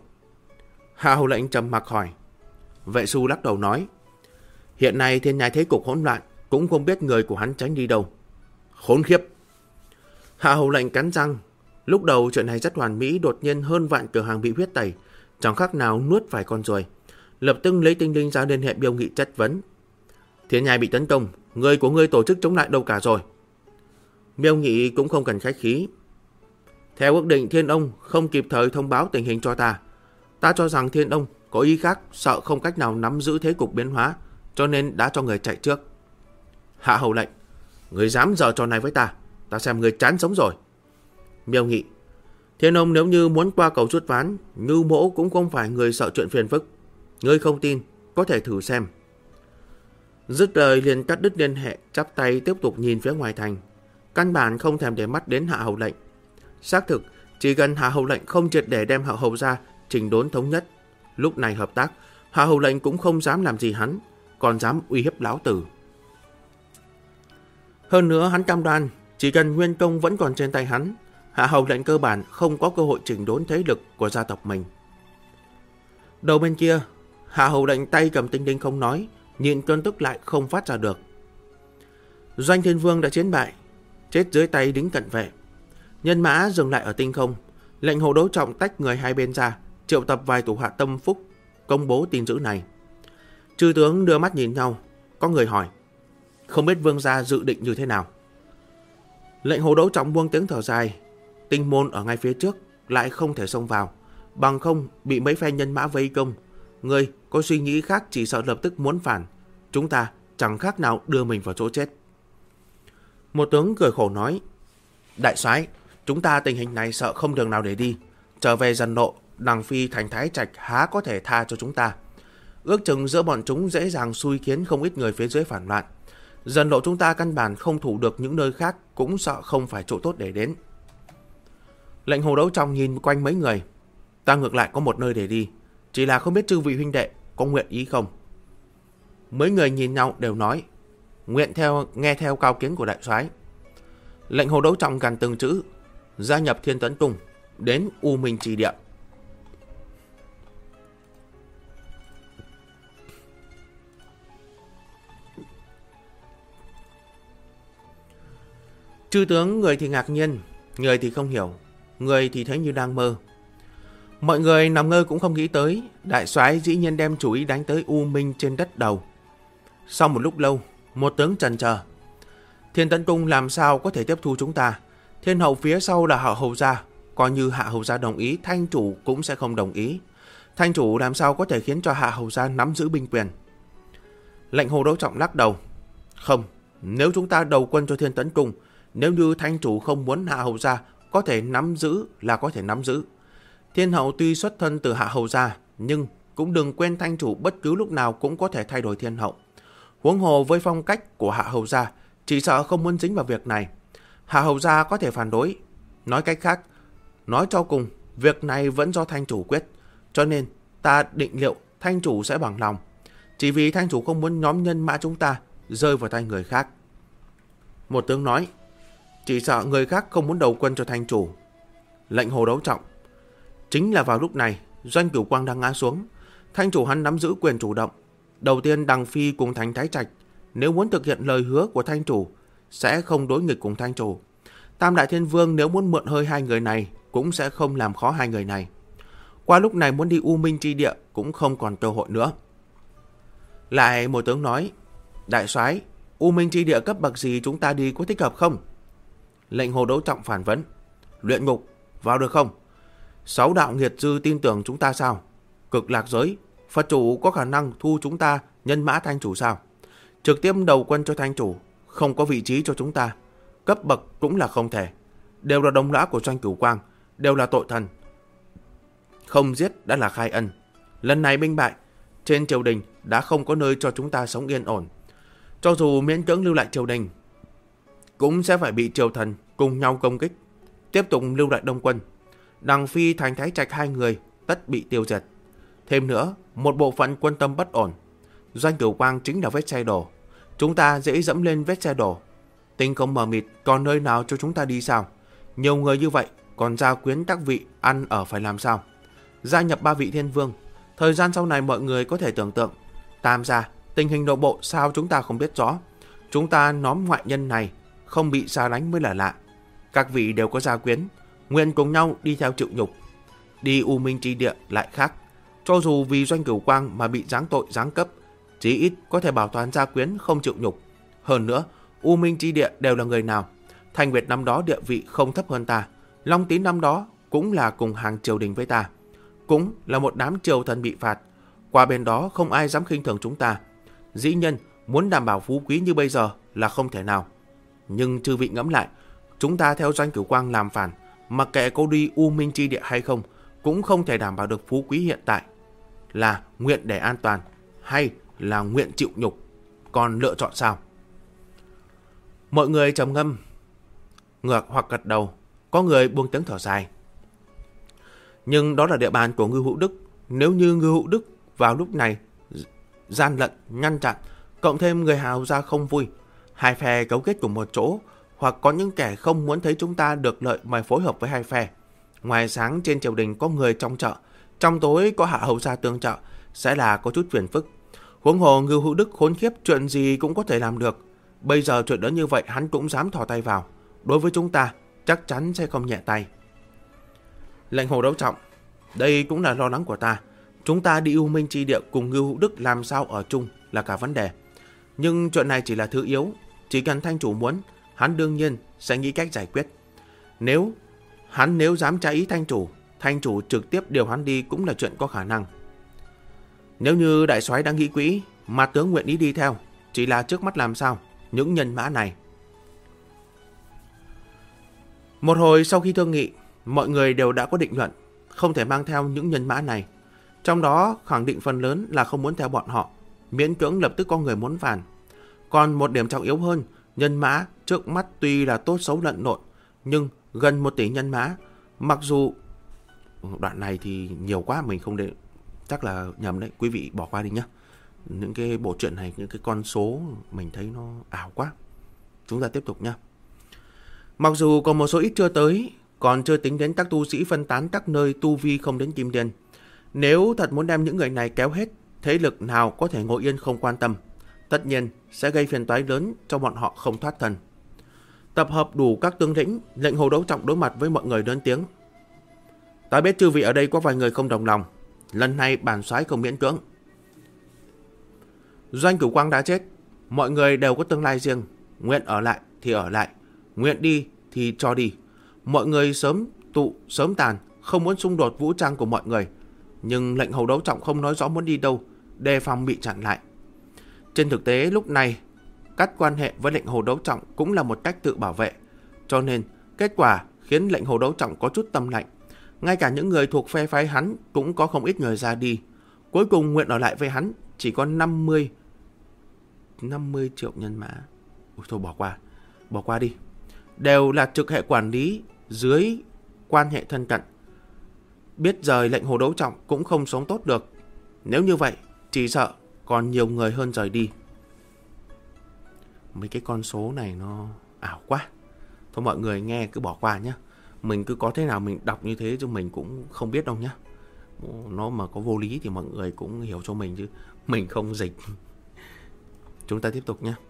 Hạ Hầu Lệnh trầm mặc hỏi. Vệ Xu lắc đầu nói. Hiện nay Thiên Nhai thế cục hỗn loạn, cũng không biết người của hắn tránh đi đâu. Khốn khiếp! Hạ Hầu Lệnh cắn răng. Lúc đầu chuyện này rất hoàn mỹ, đột nhiên hơn vạn cửa hàng bị huyết tẩy, chẳng khác nào nuốt phải con ruồi. Lập tức lấy tinh linh ra liên hệ Miêu Nghị chất vấn. Thiên Nhai bị tấn công, người của ngươi tổ chức chống lại đâu cả rồi? Miêu Nghị cũng không cần khách khí. Theo ước định Thiên Ông không kịp thời thông báo tình hình cho ta. Ta cho rằng Thiên Ông có ý khác, sợ không cách nào nắm giữ thế cục biến hóa, cho nên đã cho người chạy trước. Hạ Hầu Lệnh, người dám giở trò này với ta, ta xem người chán sống rồi. Miêu Nghị, Thiên Ông nếu như muốn qua cầu rút ván, Ngưu Mỗ cũng không phải người sợ chuyện phiền phức. Ngươi không tin, có thể thử xem. Dứt lời liền cắt đứt liên hệ, chắp tay tiếp tục nhìn phía ngoài thành. Căn bản không thèm để mắt đến Hạ Hầu Lệnh. Xác thực, chỉ cần Hạ Hầu Lệnh không triệt để đem Hạ Hầu ra chỉnh đốn thống nhất, lúc này hợp tác, Hạ Hầu Lệnh cũng không dám làm gì hắn, còn dám uy hiếp lão tử. Hơn nữa hắn cam đoan, chỉ cần nguyên công vẫn còn trên tay hắn, Hạ Hầu Lệnh cơ bản không có cơ hội chỉnh đốn thế lực của gia tộc mình. Đầu bên kia, Hạ Hầu Lệnh tay cầm tinh linh không nói, nhịn cơn tức lại không phát ra được. Doanh Thiên Vương đã chiến bại, chết dưới tay lính cận vệ. Nhân mã dừng lại ở tinh không. Lệnh Hồ Đấu Trọng tách người hai bên ra, triệu tập vài thủ hạ tâm phúc, công bố tin dữ này. Chư tướng đưa mắt nhìn nhau, có người hỏi, không biết vương gia dự định như thế nào. Lệnh Hồ Đấu Trọng buông tiếng thở dài, Tinh môn ở ngay phía trước, lại không thể xông vào, bằng không bị mấy phe nhân mã vây công. Người có suy nghĩ khác chỉ sợ lập tức muốn phản, chúng ta chẳng khác nào đưa mình vào chỗ chết. Một tướng cười khổ nói, Đại soái, chúng ta tình hình này sợ không đường nào để đi. Trở về dần nộ, đằng phi thành Thái Trạch há có thể tha cho chúng ta. Ước chừng giữa bọn chúng dễ dàng xui khiến không ít người phía dưới phản loạn. Dần lộ chúng ta căn bản không thủ được những nơi khác, cũng sợ không phải chỗ tốt để đến. Lệnh Hồ Đấu Trọng nhìn quanh mấy người. Ta ngược lại có một nơi để đi, chỉ là không biết chư vị huynh đệ có nguyện ý không. Mấy người nhìn nhau đều nói nguyện nghe theo cao kiến của đại soái. Lệnh Hồ Đấu Trọng gằn từng chữ, gia nhập Thiên Tấn Cung, đến U Minh Trì Địa. Chư tướng người thì ngạc nhiên, người thì không hiểu, người thì thấy như đang mơ. Mọi người nằm ngơ cũng không nghĩ tới, đại soái dĩ nhiên đem chủ ý đánh tới U Minh trên đất đầu. Sau một lúc lâu, một tướng chần chờ. Thiên Tấn Cung làm sao có thể tiếp thu chúng ta? Thiên hậu phía sau là Hạ Hầu gia, coi như Hạ Hầu gia đồng ý, Thanh chủ cũng sẽ không đồng ý. Thanh chủ làm sao có thể khiến cho Hạ Hầu gia nắm giữ binh quyền? Lệnh Hồ Đấu Trọng lắc đầu. Không, nếu chúng ta đầu quân cho Thiên Tấn Cung, nếu như Thanh chủ không muốn Hạ Hầu gia có thể nắm giữ là có thể nắm giữ. Thiên hậu tuy xuất thân từ Hạ Hầu gia, nhưng cũng đừng quên Thanh chủ bất cứ lúc nào cũng có thể thay đổi thiên hậu. Huống hồ với phong cách của Hạ Hầu gia, chỉ sợ không muốn dính vào việc này. Hạ Hầu gia có thể phản đối. Nói cách khác, nói cho cùng, việc này vẫn do Thanh chủ quyết. Cho nên ta định liệu Thanh chủ sẽ bằng lòng. Chỉ vì Thanh chủ không muốn nhóm nhân mã chúng ta rơi vào tay người khác. Một tướng nói, chỉ sợ người khác không muốn đầu quân cho Thanh chủ. Lệnh Hồ Đấu Trọng. Chính là vào lúc này, Doanh Cửu Quang đang ngã xuống. Thanh chủ hắn nắm giữ quyền chủ động. Đầu tiên Đằng Phi cùng thành Thái Trạch, nếu muốn thực hiện lời hứa của Thanh chủ, sẽ không đối nghịch cùng Thanh chủ. Tam Đại Thiên Vương nếu muốn mượn hơi hai người này, cũng sẽ không làm khó hai người này. Qua lúc này muốn đi U Minh Chi Địa cũng không còn cơ hội nữa. Lại một tướng nói, đại soái, U Minh Chi Địa cấp bậc gì chúng ta đi có thích hợp không? Lệnh Hồ Đấu Trọng phản vấn, luyện ngục, vào được không? 6 đạo nghiệt dư tin tưởng chúng ta sao? Cực lạc giới, Phật chủ có khả năng thu chúng ta nhân mã Thanh chủ sao? Trực tiếp đầu quân cho Thanh chủ, không có vị trí cho chúng ta. Cấp bậc cũng là không thể. Đều là đồng lõa của Doanh Cửu Quang, đều là tội thần. Không giết đã là khai ân. Lần này binh bại, trên triều đình đã không có nơi cho chúng ta sống yên ổn. Cho dù miễn cưỡng lưu lại triều đình, cũng sẽ phải bị triều thần cùng nhau công kích. Tiếp tục lưu lại đông quân, Đằng Phi thành Thái Trạch hai người tất bị tiêu diệt. Thêm nữa, một bộ phận quân tâm bất ổn. Doanh Cửu Quang chính là vết xe đổ. Chúng ta dễ dẫm lên vết xe đổ. Tinh không mờ mịt, còn nơi nào cho chúng ta đi sao? Nhiều người như vậy, còn gia quyến các vị ăn ở phải làm sao? Gia nhập 3 vị thiên vương, thời gian sau này mọi người có thể tưởng tượng. Tam gia, tình hình nội bộ sao chúng ta không biết rõ. Chúng ta nhóm ngoại nhân này không bị xa lánh mới là lạ. Các vị đều có gia quyến, nguyện cùng nhau đi theo chịu nhục. Đi U Minh Chi Địa lại khác. Cho dù vì Doanh Cửu Quang mà bị giáng tội giáng cấp, chí ít có thể bảo toàn gia quyến không chịu nhục. Hơn nữa, U Minh Chi Địa đều là người nào? Thanh Nguyệt năm đó địa vị không thấp hơn ta. Long Tín năm đó cũng là cùng hàng triều đình với ta. Cũng là một đám triều thần bị phạt. Qua bên đó không ai dám khinh thường chúng ta. Dĩ nhân muốn đảm bảo phú quý như bây giờ là không thể nào. Nhưng chư vị ngẫm lại, chúng ta theo Doanh Cửu Quang làm phản, mặc kệ có đi U Minh Chi Địa hay không, cũng không thể đảm bảo được phú quý hiện tại. Là nguyện để an toàn, hay là nguyện chịu nhục? Còn lựa chọn sao? Mọi người trầm ngâm, ngược hoặc gật đầu, có người buông tiếng thở dài. Nhưng đó là địa bàn của Ngưu Hữu Đức. Nếu như Ngưu Hữu Đức vào lúc này gian lận, ngăn chặn, cộng thêm người Hào gia không vui, hai phe cấu kết cùng một chỗ, hoặc có những kẻ không muốn thấy chúng ta được lợi mà phối hợp với hai phe. Ngoài sáng trên triều đình có người trong chợ, trong tối có Hạ Hầu gia tương trợ, sẽ là có chút phiền phức. Huống hồ Ngưu Hữu Đức khốn khiếp, chuyện gì cũng có thể làm được. Bây giờ chuyện lớn như vậy hắn cũng dám thò tay vào. Đối với chúng ta chắc chắn sẽ không nhẹ tay. Lệnh Hồ Đấu Trọng, đây cũng là lo lắng của ta. Chúng ta đi U Minh Chi Địa cùng Ngưu Hữu Đức làm sao ở chung là cả vấn đề. Nhưng chuyện này chỉ là thứ yếu. Chỉ cần Thanh chủ muốn, hắn đương nhiên sẽ nghĩ cách giải quyết. Nếu dám trái ý Thanh chủ trực tiếp điều hắn đi cũng là chuyện có khả năng. Nếu như đại soái đang nghĩ quỹ, mà tướng nguyện ý đi theo, chỉ là trước mắt làm sao những nhân mã này. Một hồi sau khi thương nghị, mọi người đều đã có định luận không thể mang theo những nhân mã này. Trong đó khẳng định phần lớn là không muốn theo bọn họ, miễn cưỡng lập tức có người muốn phản. Còn một điểm trọng yếu hơn, nhân mã trước mắt tuy là tốt xấu lẫn lộn, nhưng gần 1 tỷ nhân mã, mặc dù đoạn này thì nhiều quá mình không để, chắc là nhầm đấy, quý vị bỏ qua đi nhé. Những cái bộ truyện này, những cái con số mình thấy nó ảo quá. Chúng ta tiếp tục nhé. Mặc dù còn một số ít chưa tới, còn chưa tính đến các tu sĩ phân tán các nơi tu vi không đến kim điên. Nếu thật muốn đem những người này kéo hết, thế lực nào có thể ngồi yên không quan tâm, tất nhiên sẽ gây phiền toái lớn cho bọn họ không thoát thân. Tập hợp đủ các tướng lĩnh, lệnh Hồ Đấu Trọng đối mặt với mọi người lớn tiếng. Ta biết chư vị ở đây có vài người không đồng lòng, lần này bản soái không miễn cưỡng. Doanh Cửu Quang đã chết, mọi người đều có tương lai riêng, nguyện ở lại thì ở lại, nguyện đi thì cho đi. Mọi người sớm tụ sớm tàn, không muốn xung đột vũ trang của mọi người, nhưng lệnh Hồ Đấu Trọng không nói rõ muốn đi đâu, đề phòng bị chặn lại. Trên thực tế lúc này, cắt quan hệ với lệnh Hồ Đấu Trọng cũng là một cách tự bảo vệ, cho nên kết quả khiến lệnh Hồ Đấu Trọng có chút tâm lạnh. Ngay cả những người thuộc phe phái hắn cũng có không ít người ra đi. Cuối cùng nguyện ở lại với hắn chỉ có 50 triệu nhân mã. Thôi bỏ qua đi. Đều là trực hệ quản lý dưới quan hệ thân cận. Biết rời lệnh Hồ Đấu Trọng cũng không sống tốt được. Nếu như vậy, chỉ sợ còn nhiều người hơn rời đi. Mấy cái con số này nó ảo quá. Thôi mọi người nghe cứ bỏ qua nhé. Mình cứ có thế nào mình đọc như thế chứ mình cũng không biết đâu nhé. Nó mà có vô lý thì mọi người cũng hiểu cho mình chứ mình không dịch. Chúng ta tiếp tục nhé.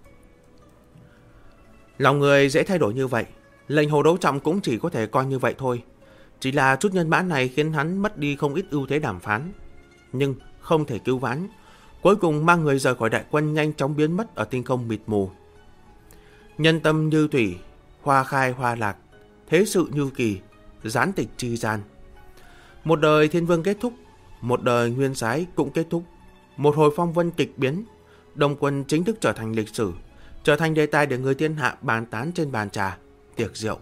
Lòng người dễ thay đổi như vậy, lệnh Hồ Đấu Trọng cũng chỉ có thể coi như vậy thôi. Chỉ là chút nhân mã này khiến hắn mất đi không ít ưu thế đàm phán, nhưng không thể cứu vãn. Cuối cùng mang người rời khỏi đại quân, nhanh chóng biến mất ở tinh không mịt mù. Nhân tâm như thủy, hoa khai hoa lạc, thế sự như kỳ, gián tịch tri gian. Một đời Thiên Vương kết thúc, một đời Nguyên Soái cũng kết thúc. Một hồi phong vân kịch biến, Đông Quân chính thức trở thành lịch sử, trở thành đề tài để người thiên hạ bàn tán trên bàn trà, tiệc rượu.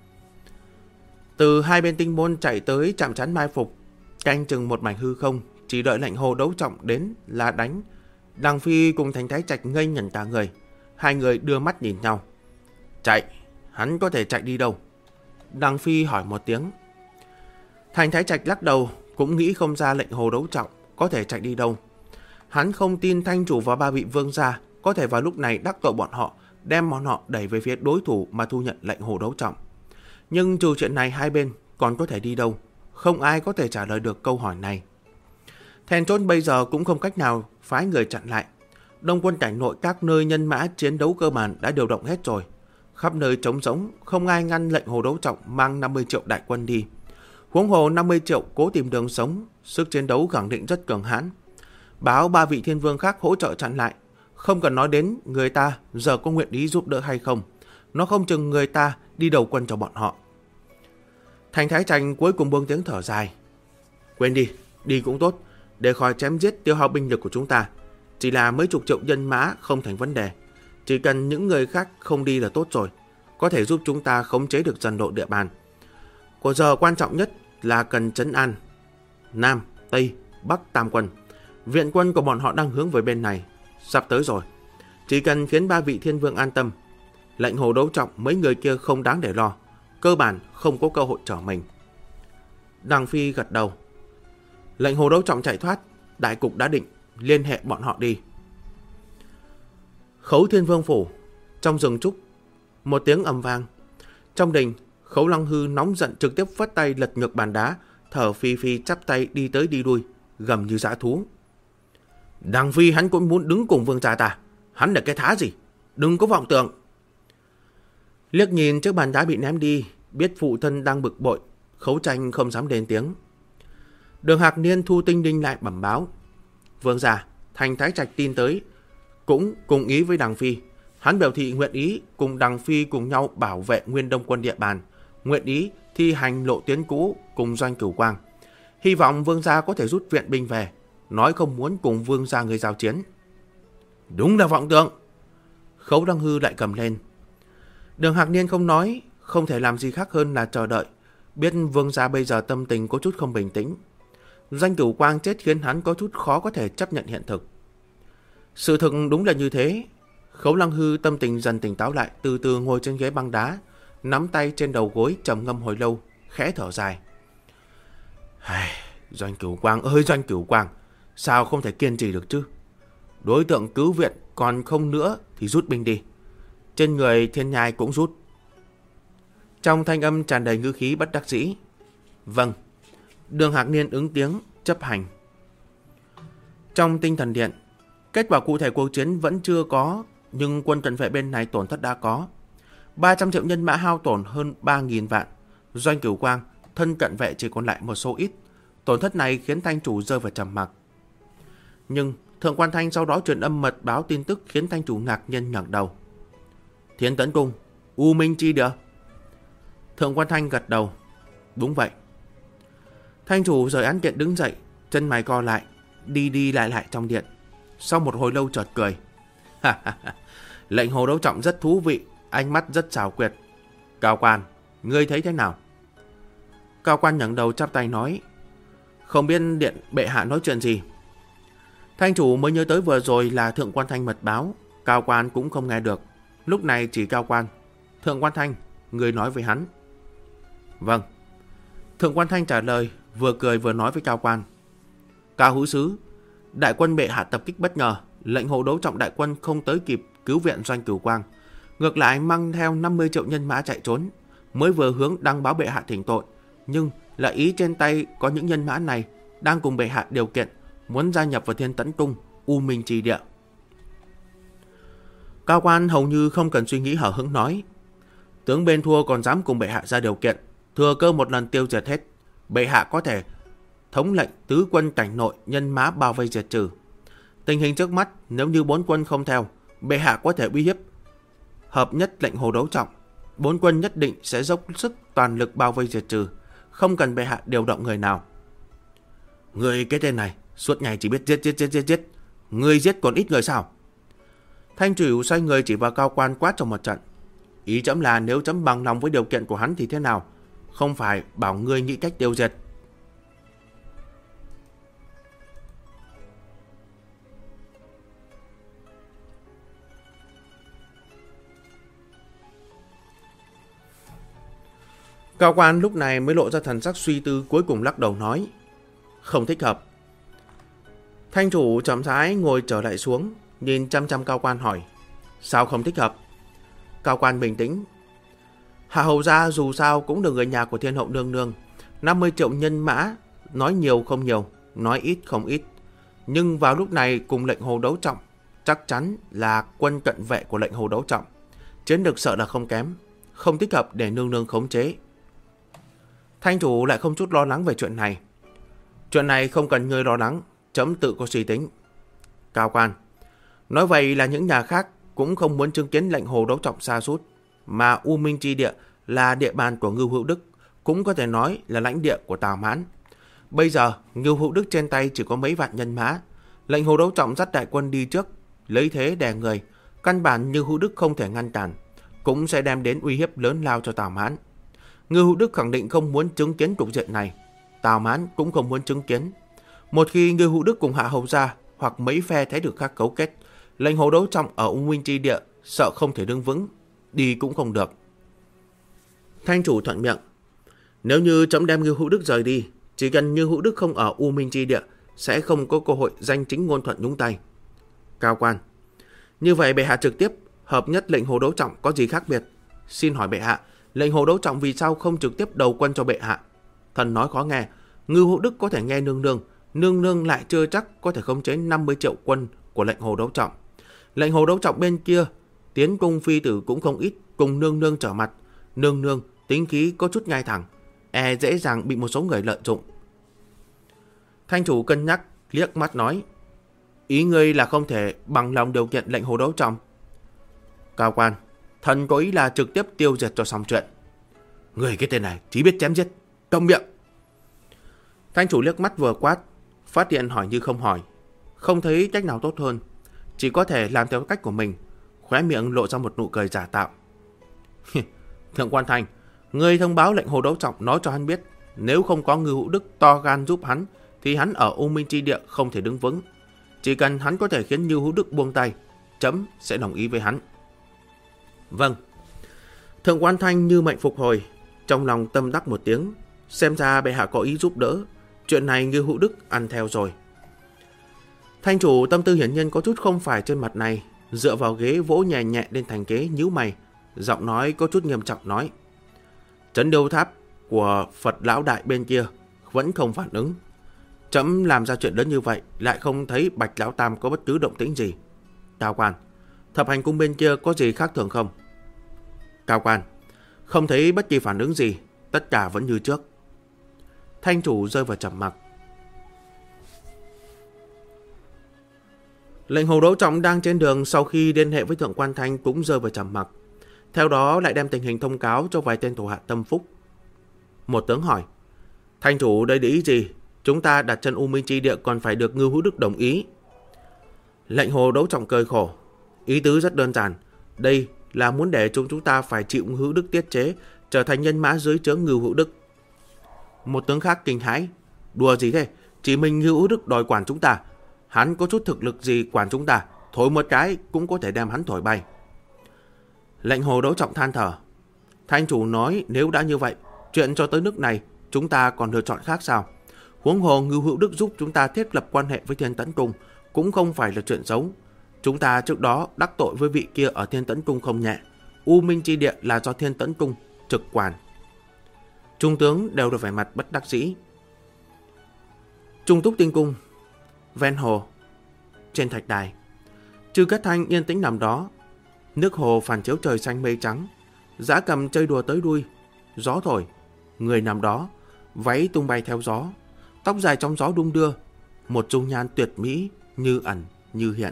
Từ hai bên tinh môn chạy tới chạm trán mai phục, canh chừng một mảnh hư không, chỉ đợi lệnh Hồ Đấu Trọng đến là đánh. Đằng Phi cùng Thành Thái Trạch ngây ngẩn cả người, hai người đưa mắt nhìn nhau. Chạy, hắn có thể chạy đi đâu? Đằng Phi hỏi một tiếng. Thành Thái Trạch lắc đầu, cũng nghĩ không ra lệnh Hồ Đấu Trọng có thể chạy đi đâu. Hắn không tin Thanh Chủ và 3 vị vương gia có thể vào lúc này đắc tội bọn họ, đem bọn họ đẩy về phía đối thủ mà thu nhận lệnh Hồ Đấu Trọng. Nhưng trừ chuyện này hai bên còn có thể đi đâu? Không ai có thể trả lời được câu hỏi này. Then chốt bây giờ cũng không cách nào phái người chặn lại. Đông quân cảnh nội các nơi nhân mã chiến đấu cơ bản đã điều động hết rồi. Khắp nơi trống rỗng, không ai ngăn lệnh Hồ Đấu Trọng mang 50 triệu đại quân đi. Huống hồ 50 triệu cố tìm đường sống, sức chiến đấu khẳng định rất cường hãn. Báo 3 vị thiên vương khác hỗ trợ chặn lại. Không cần nói đến người ta giờ có nguyện ý giúp đỡ hay không. Nó không chừng người ta đi đầu quân cho bọn họ. Thành Thái Trạch cuối cùng buông tiếng thở dài. Quên đi, đi cũng tốt, để khỏi chém giết tiêu hao binh lực của chúng ta. Chỉ là mấy chục triệu nhân mã không thành vấn đề. Chỉ cần những người khác không đi là tốt rồi. Có thể giúp chúng ta khống chế được dần độ địa bàn. Của giờ quan trọng nhất là cần trấn an Nam, Tây, Bắc tam quân. Viện quân của bọn họ đang hướng về bên này, sắp tới rồi. Chỉ cần khiến 3 vị thiên vương an tâm, lệnh Hồ Đấu Trọng mấy người kia không đáng để lo. Cơ bản không có cơ hội trở mình. Đằng Phi gật đầu. Lệnh Hồ Đấu Trọng chạy thoát, đại cục đã định, liên hệ bọn họ đi. Khấu Thiên Vương phủ, trong rừng trúc, một tiếng ầm vang. Trong đình, Khấu Lăng Hư nóng giận trực tiếp phất tay lật ngược bàn đá, thở phì phì chắp tay đi tới đi lui, gầm như dã thú. Đằng Phi hắn cũng muốn đứng cùng vương gia ta, hắn là cái thá gì? Đừng có vọng tưởng. Liếc nhìn chiếc bàn đá bị ném đi, biết phụ thân đang bực bội, Khấu Tranh không dám lên tiếng. Đường Hạc Niên thu tinh đinh lại bẩm báo. Vương gia, Thành Thái Trạch tin tới, cũng cùng ý với Đằng Phi. Hắn biểu thị nguyện ý cùng Đằng Phi cùng nhau bảo vệ Nguyên Đông quân địa bàn, nguyện ý thi hành lộ tuyến cũ cùng Doanh Cửu Quang. Hy vọng vương gia có thể rút viện binh về, nói không muốn cùng vương gia người giao chiến. Đúng là vọng tưởng. Khấu Đăng Hư lại cầm lên. Đường Hạc Niên không nói, không thể làm gì khác hơn là chờ đợi. Biết vương gia bây giờ tâm tình có chút không bình tĩnh. Doanh Cửu Quang chết khiến hắn có chút khó có thể chấp nhận hiện thực. Sự thực đúng là như thế. Khấu Lăng Hư tâm tình dần tỉnh táo lại, từ từ ngồi trên ghế băng đá, nắm tay trên đầu gối trầm ngâm hồi lâu, khẽ thở dài. Doanh Cửu Quang ơi Doanh Cửu Quang, sao không thể kiên trì được chứ? Đối tượng cứu viện còn không nữa thì rút binh đi. Trên người Thiên Nhai cũng rút. Trong thanh âm tràn đầy ngữ khí bất đắc dĩ. Vâng. Đường Hạc Niên ứng tiếng chấp hành. Trong tinh thần điện, kết quả cụ thể cuộc chiến vẫn chưa có, nhưng quân cận vệ bên này tổn thất đã có. 300 triệu nhân mã hao tổn hơn 3.000 vạn. Doanh Cửu Quang, thân cận vệ chỉ còn lại một số ít. Tổn thất này khiến Thanh chủ rơi vào trầm mặc. Nhưng Thượng Quan Thanh sau đó truyền âm mật báo tin tức khiến Thanh chủ ngạc nhiên ngẩng đầu. Thiên Tấn Cung, U Minh Chi Địa. Thượng Quan Thanh gật đầu. Đúng vậy. Thanh chủ rời án điện đứng dậy, chân mày co lại, đi lại trong điện. Sau một hồi lâu chợt cười. Lệnh Hồ Đấu Trọng rất thú vị, ánh mắt rất xảo quyệt. Cao Quan, ngươi thấy thế nào? Cao Quan ngẩng đầu chắp tay nói. Không biết điện bệ hạ nói chuyện gì. Thanh chủ mới nhớ tới vừa rồi là Thượng Quan Thanh mật báo. Cao Quan cũng không nghe được. Lúc này chỉ Cao Quan. Thượng Quan Thanh, người nói với hắn. Vâng. Thượng Quan Thanh trả lời, vừa cười vừa nói với Cao Quan. Cao hữu sứ, đại quân bệ hạ tập kích bất ngờ, lệnh Hồ Đấu Trọng đại quân không tới kịp cứu viện Doanh Cửu Quang, ngược lại mang theo 50 triệu nhân mã chạy trốn, mới vừa hướng đăng báo bệ hạ thỉnh tội, nhưng là ý trên tay có những nhân mã này đang cùng bệ hạ điều kiện muốn gia nhập vào Thiên Tấn Cung, U Minh Chi Địa. Cao Quan hầu như không cần suy nghĩ hở hững nói. Tướng bên thua còn dám cùng bệ hạ ra điều kiện, thừa cơ một lần tiêu diệt hết. Bệ hạ có thể thống lệnh tứ quân cảnh nội nhân mã bao vây diệt trừ. Tình hình trước mắt, nếu như 4 quân không theo, bệ hạ có thể uy hiếp hợp nhất lệnh Hồ Đấu Trọng. 4 quân nhất định sẽ dốc sức toàn lực bao vây diệt trừ, không cần bệ hạ điều động người nào. Người cái tên này suốt ngày chỉ biết giết. Người giết còn ít người sao? Thanh chủ xoay người chỉ vào Cao Quan quát trong một trận. Ý chấm là nếu chấm bằng lòng với điều kiện của hắn thì thế nào? Không phải bảo ngươi nghĩ cách tiêu diệt. Cao Quan lúc này mới lộ ra thần sắc suy tư, cuối cùng lắc đầu nói. Không thích hợp. Thanh chủ chậm rãi ngồi trở lại xuống, nhìn chăm chăm Cao Quan hỏi. Sao không thích hợp? Cao Quan bình tĩnh. Hạ hầu gia dù sao cũng được người nhà của Thiên Hậu nương nương. 50 triệu nhân mã, nói nhiều không nhiều, nói ít không ít. Nhưng vào lúc này cùng lệnh Hồ Đấu Trọng, chắc chắn là quân cận vệ của lệnh Hồ Đấu Trọng. Chiến lược sợ là không kém, không thích hợp để nương nương khống chế. Thanh chủ lại không chút lo lắng về chuyện này. Chuyện này không cần ngươi lo lắng, chấm tự có suy tính. Cao Quan, nói vậy là những nhà khác cũng không muốn chứng kiến lệnh Hồ Đấu Trọng sa sút, mà U Minh Chi Địa là địa bàn của Ngưu Hữu Đức, cũng có thể nói là lãnh địa của Tào Mãn. Bây giờ Ngưu Hữu Đức trên tay chỉ có mấy vạn nhân mã, lệnh Hồ Đấu Trọng dắt đại quân đi trước, lấy thế đè người, căn bản Ngưu Hữu Đức không thể ngăn cản, cũng sẽ đem đến uy hiếp lớn lao cho Tào Mãn. Ngưu Hữu Đức khẳng định không muốn chứng kiến cục diện này, Tào Mãn cũng không muốn chứng kiến. Một khi Ngưu Hữu Đức cùng Hạ hầu gia hoặc mấy phe thế lực khác cấu kết, lệnh Hồ Đấu Trọng ở U Minh Chi Địa sợ không thể đứng vững, đi cũng không được. Thanh chủ thuận miệng. Nếu như chấm đem Ngưu Hữu Đức rời đi, chỉ cần Ngưu Hữu Đức không ở U Minh Chi Địa, sẽ không có cơ hội danh chính ngôn thuận nhúng tay. Cao Quan, như vậy bệ hạ trực tiếp hợp nhất lệnh Hồ Đấu Trọng có gì khác biệt? Xin hỏi bệ hạ, lệnh Hồ Đấu Trọng vì sao không trực tiếp đầu quân cho bệ hạ? Thần nói khó nghe, Ngưu Hữu Đức có thể nghe nương nương, nương nương lại chưa chắc có thể khống chế 50 triệu quân của lệnh Hồ Đấu Trọng. Lệnh Hồ Đấu Trọng bên kia, tiến cung phi tử cũng không ít, cùng nương nương trở mặt. Nương nương tính khí có chút ngay thẳng, dễ dàng bị một số người lợi dụng. Thanh chủ cân nhắc, liếc mắt nói. Ý ngươi là không thể bằng lòng điều kiện lệnh Hồ Đấu Trọng. Cao Quan, thần có ý là trực tiếp tiêu diệt cho xong chuyện. Người cái tên này chỉ biết chém giết, câm miệng. Thanh chủ liếc mắt vừa quát, phát hiện hỏi như không hỏi, không thấy cách nào tốt hơn, chỉ có thể làm theo cách của mình, khóe miệng lộ ra một nụ cười giả tạo. Thượng Quan Thanh, Người thông báo lệnh Hồ Đấu Trọng nói cho hắn biết, nếu không có Ngưu Hữu Đức to gan giúp hắn, thì hắn ở U Minh Chi Địa không thể đứng vững. Chỉ cần hắn có thể khiến Ngưu Hữu Đức buông tay, chấm sẽ đồng ý với hắn. Vâng. Thượng quan Thanh như mệnh phục hồi, trong lòng tâm đắc một tiếng. Xem ra bệ hạ có ý giúp đỡ, chuyện này Ngưu Hữu Đức ăn theo rồi. Thanh chủ tâm tư hiển nhiên có chút không phải trên mặt này, dựa vào ghế vỗ nhẹ nhẹ lên thành ghế, nhíu mày, giọng nói có chút nghiêm trọng nói: Trấn Điêu Tháp của Phật lão đại bên kia vẫn không phản ứng. Trẫm làm ra chuyện lớn như vậy, lại không thấy Bạch lão tam có bất cứ động tĩnh gì. Cao quan, Thập Hành cung bên kia có gì khác thường không? Cao quan, không thấy bất kỳ phản ứng gì, tất cả vẫn như trước. Thanh chủ rơi vào trầm mặc. Lệnh Hồ Đấu Trọng đang trên đường sau khi liên hệ với Thượng quan Thanh cũng rơi vào trầm mặc. Theo đó lại đem tình hình thông cáo cho vài tên thủ hạ tâm phúc. Một tướng hỏi: Thanh chủ đây để ý gì? Chúng ta đặt chân U Minh Chi Địa còn phải được Ngưu Hữu Đức đồng ý. Lệnh Hồ Đấu Trọng cười khổ: Ý tứ rất đơn giản, đây là muốn để chúng ta phải chịu Ngưu Hữu Đức tiết chế, trở thành nhân mã dưới trướng Ngưu Hữu Đức. Một tướng khác kinh hãi: Đùa gì thế? Chỉ mình Ngưu Hữu Đức đòi quản chúng ta, hắn có chút thực lực gì quản chúng ta, thổi một cái cũng có thể đem hắn thổi bay. Lệnh Hồ Đấu Trọng than thở: Thanh chủ nói nếu đã như vậy, chuyện cho tới nước này chúng ta còn lựa chọn khác sao? Huống hồ Ngưu Hữu Đức giúp chúng ta thiết lập quan hệ với Thiên Tấn Cung cũng không phải là chuyện xấu. Chúng ta trước đó đắc tội với vị kia ở Thiên Tấn Cung không nhẹ. U Minh Chi Địa là do Thiên Tấn Cung trực quản. Trung tướng đều được vẻ mặt bất đắc dĩ. Trung Túc Tinh Cung, ven hồ, trên thạch đài, Trư Cát Thanh yên tĩnh nằm đó. Nước hồ phản chiếu trời xanh mây trắng, dã cầm chơi đùa tới đuôi. Gió thổi, người nằm đó, váy tung bay theo gió, tóc dài trong gió đung đưa, một dung nhan tuyệt mỹ như ẩn như hiện.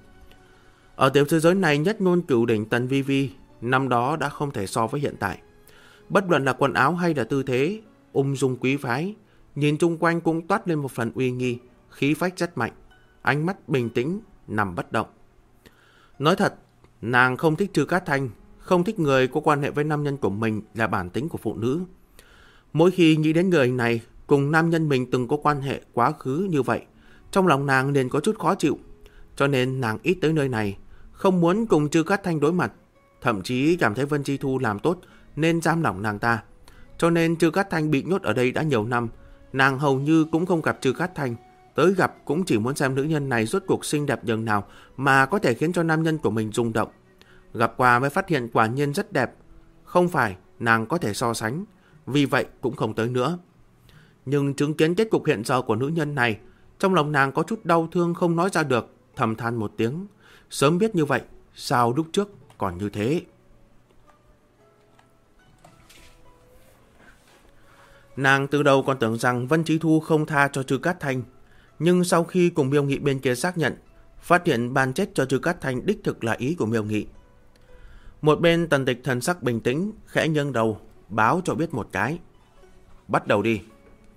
Ở tiểu thế giới này, nhất ngôn cửu đỉnh Tần Vi Vi năm đó đã không thể so với hiện tại. Bất luận là quần áo hay là tư thế, ung dung quý phái, nhìn chung quanh cũng toát lên một phần uy nghi, khí phách rất mạnh, ánh mắt bình tĩnh, nằm bất động. Nói thật, nàng không thích Trư Cát Thanh, không thích người có quan hệ với nam nhân của mình là bản tính của phụ nữ. Mỗi khi nghĩ đến người này cùng nam nhân mình từng có quan hệ quá khứ như vậy, trong lòng nàng liền có chút khó chịu, cho nên nàng ít tới nơi này, không muốn cùng Trư Cát Thanh đối mặt, thậm chí cảm thấy Vân Chi Thu làm tốt nên giam lỏng nàng ta. Cho nên Trư Cát Thanh bị nhốt ở đây đã nhiều năm, nàng hầu như cũng không gặp Trư Cát Thanh, tới gặp cũng chỉ muốn xem nữ nhân này rốt cuộc xinh đẹp nhường nào mà có thể khiến cho nam nhân của mình rung động. Gặp qua mới phát hiện quả nhiên rất đẹp, không phải nàng có thể so sánh, vì vậy cũng không tới nữa. Nhưng chứng kiến kết cục hiện giờ của nữ nhân này, trong lòng nàng có chút đau thương không nói ra được, thầm than một tiếng. Sớm biết như vậy, sao lúc trước còn như thế? Nàng từ đầu còn tưởng rằng Vân Chí Thu không tha cho Trư Cát Thanh, nhưng sau khi cùng Miêu Nghị bên kia xác nhận, phát hiện ban chết cho Trư Cát Thanh đích thực là ý của Miêu Nghị. Một bên Tần Tịch thần sắc bình tĩnh, khẽ nghiêng đầu, báo cho biết một cái. Bắt đầu đi.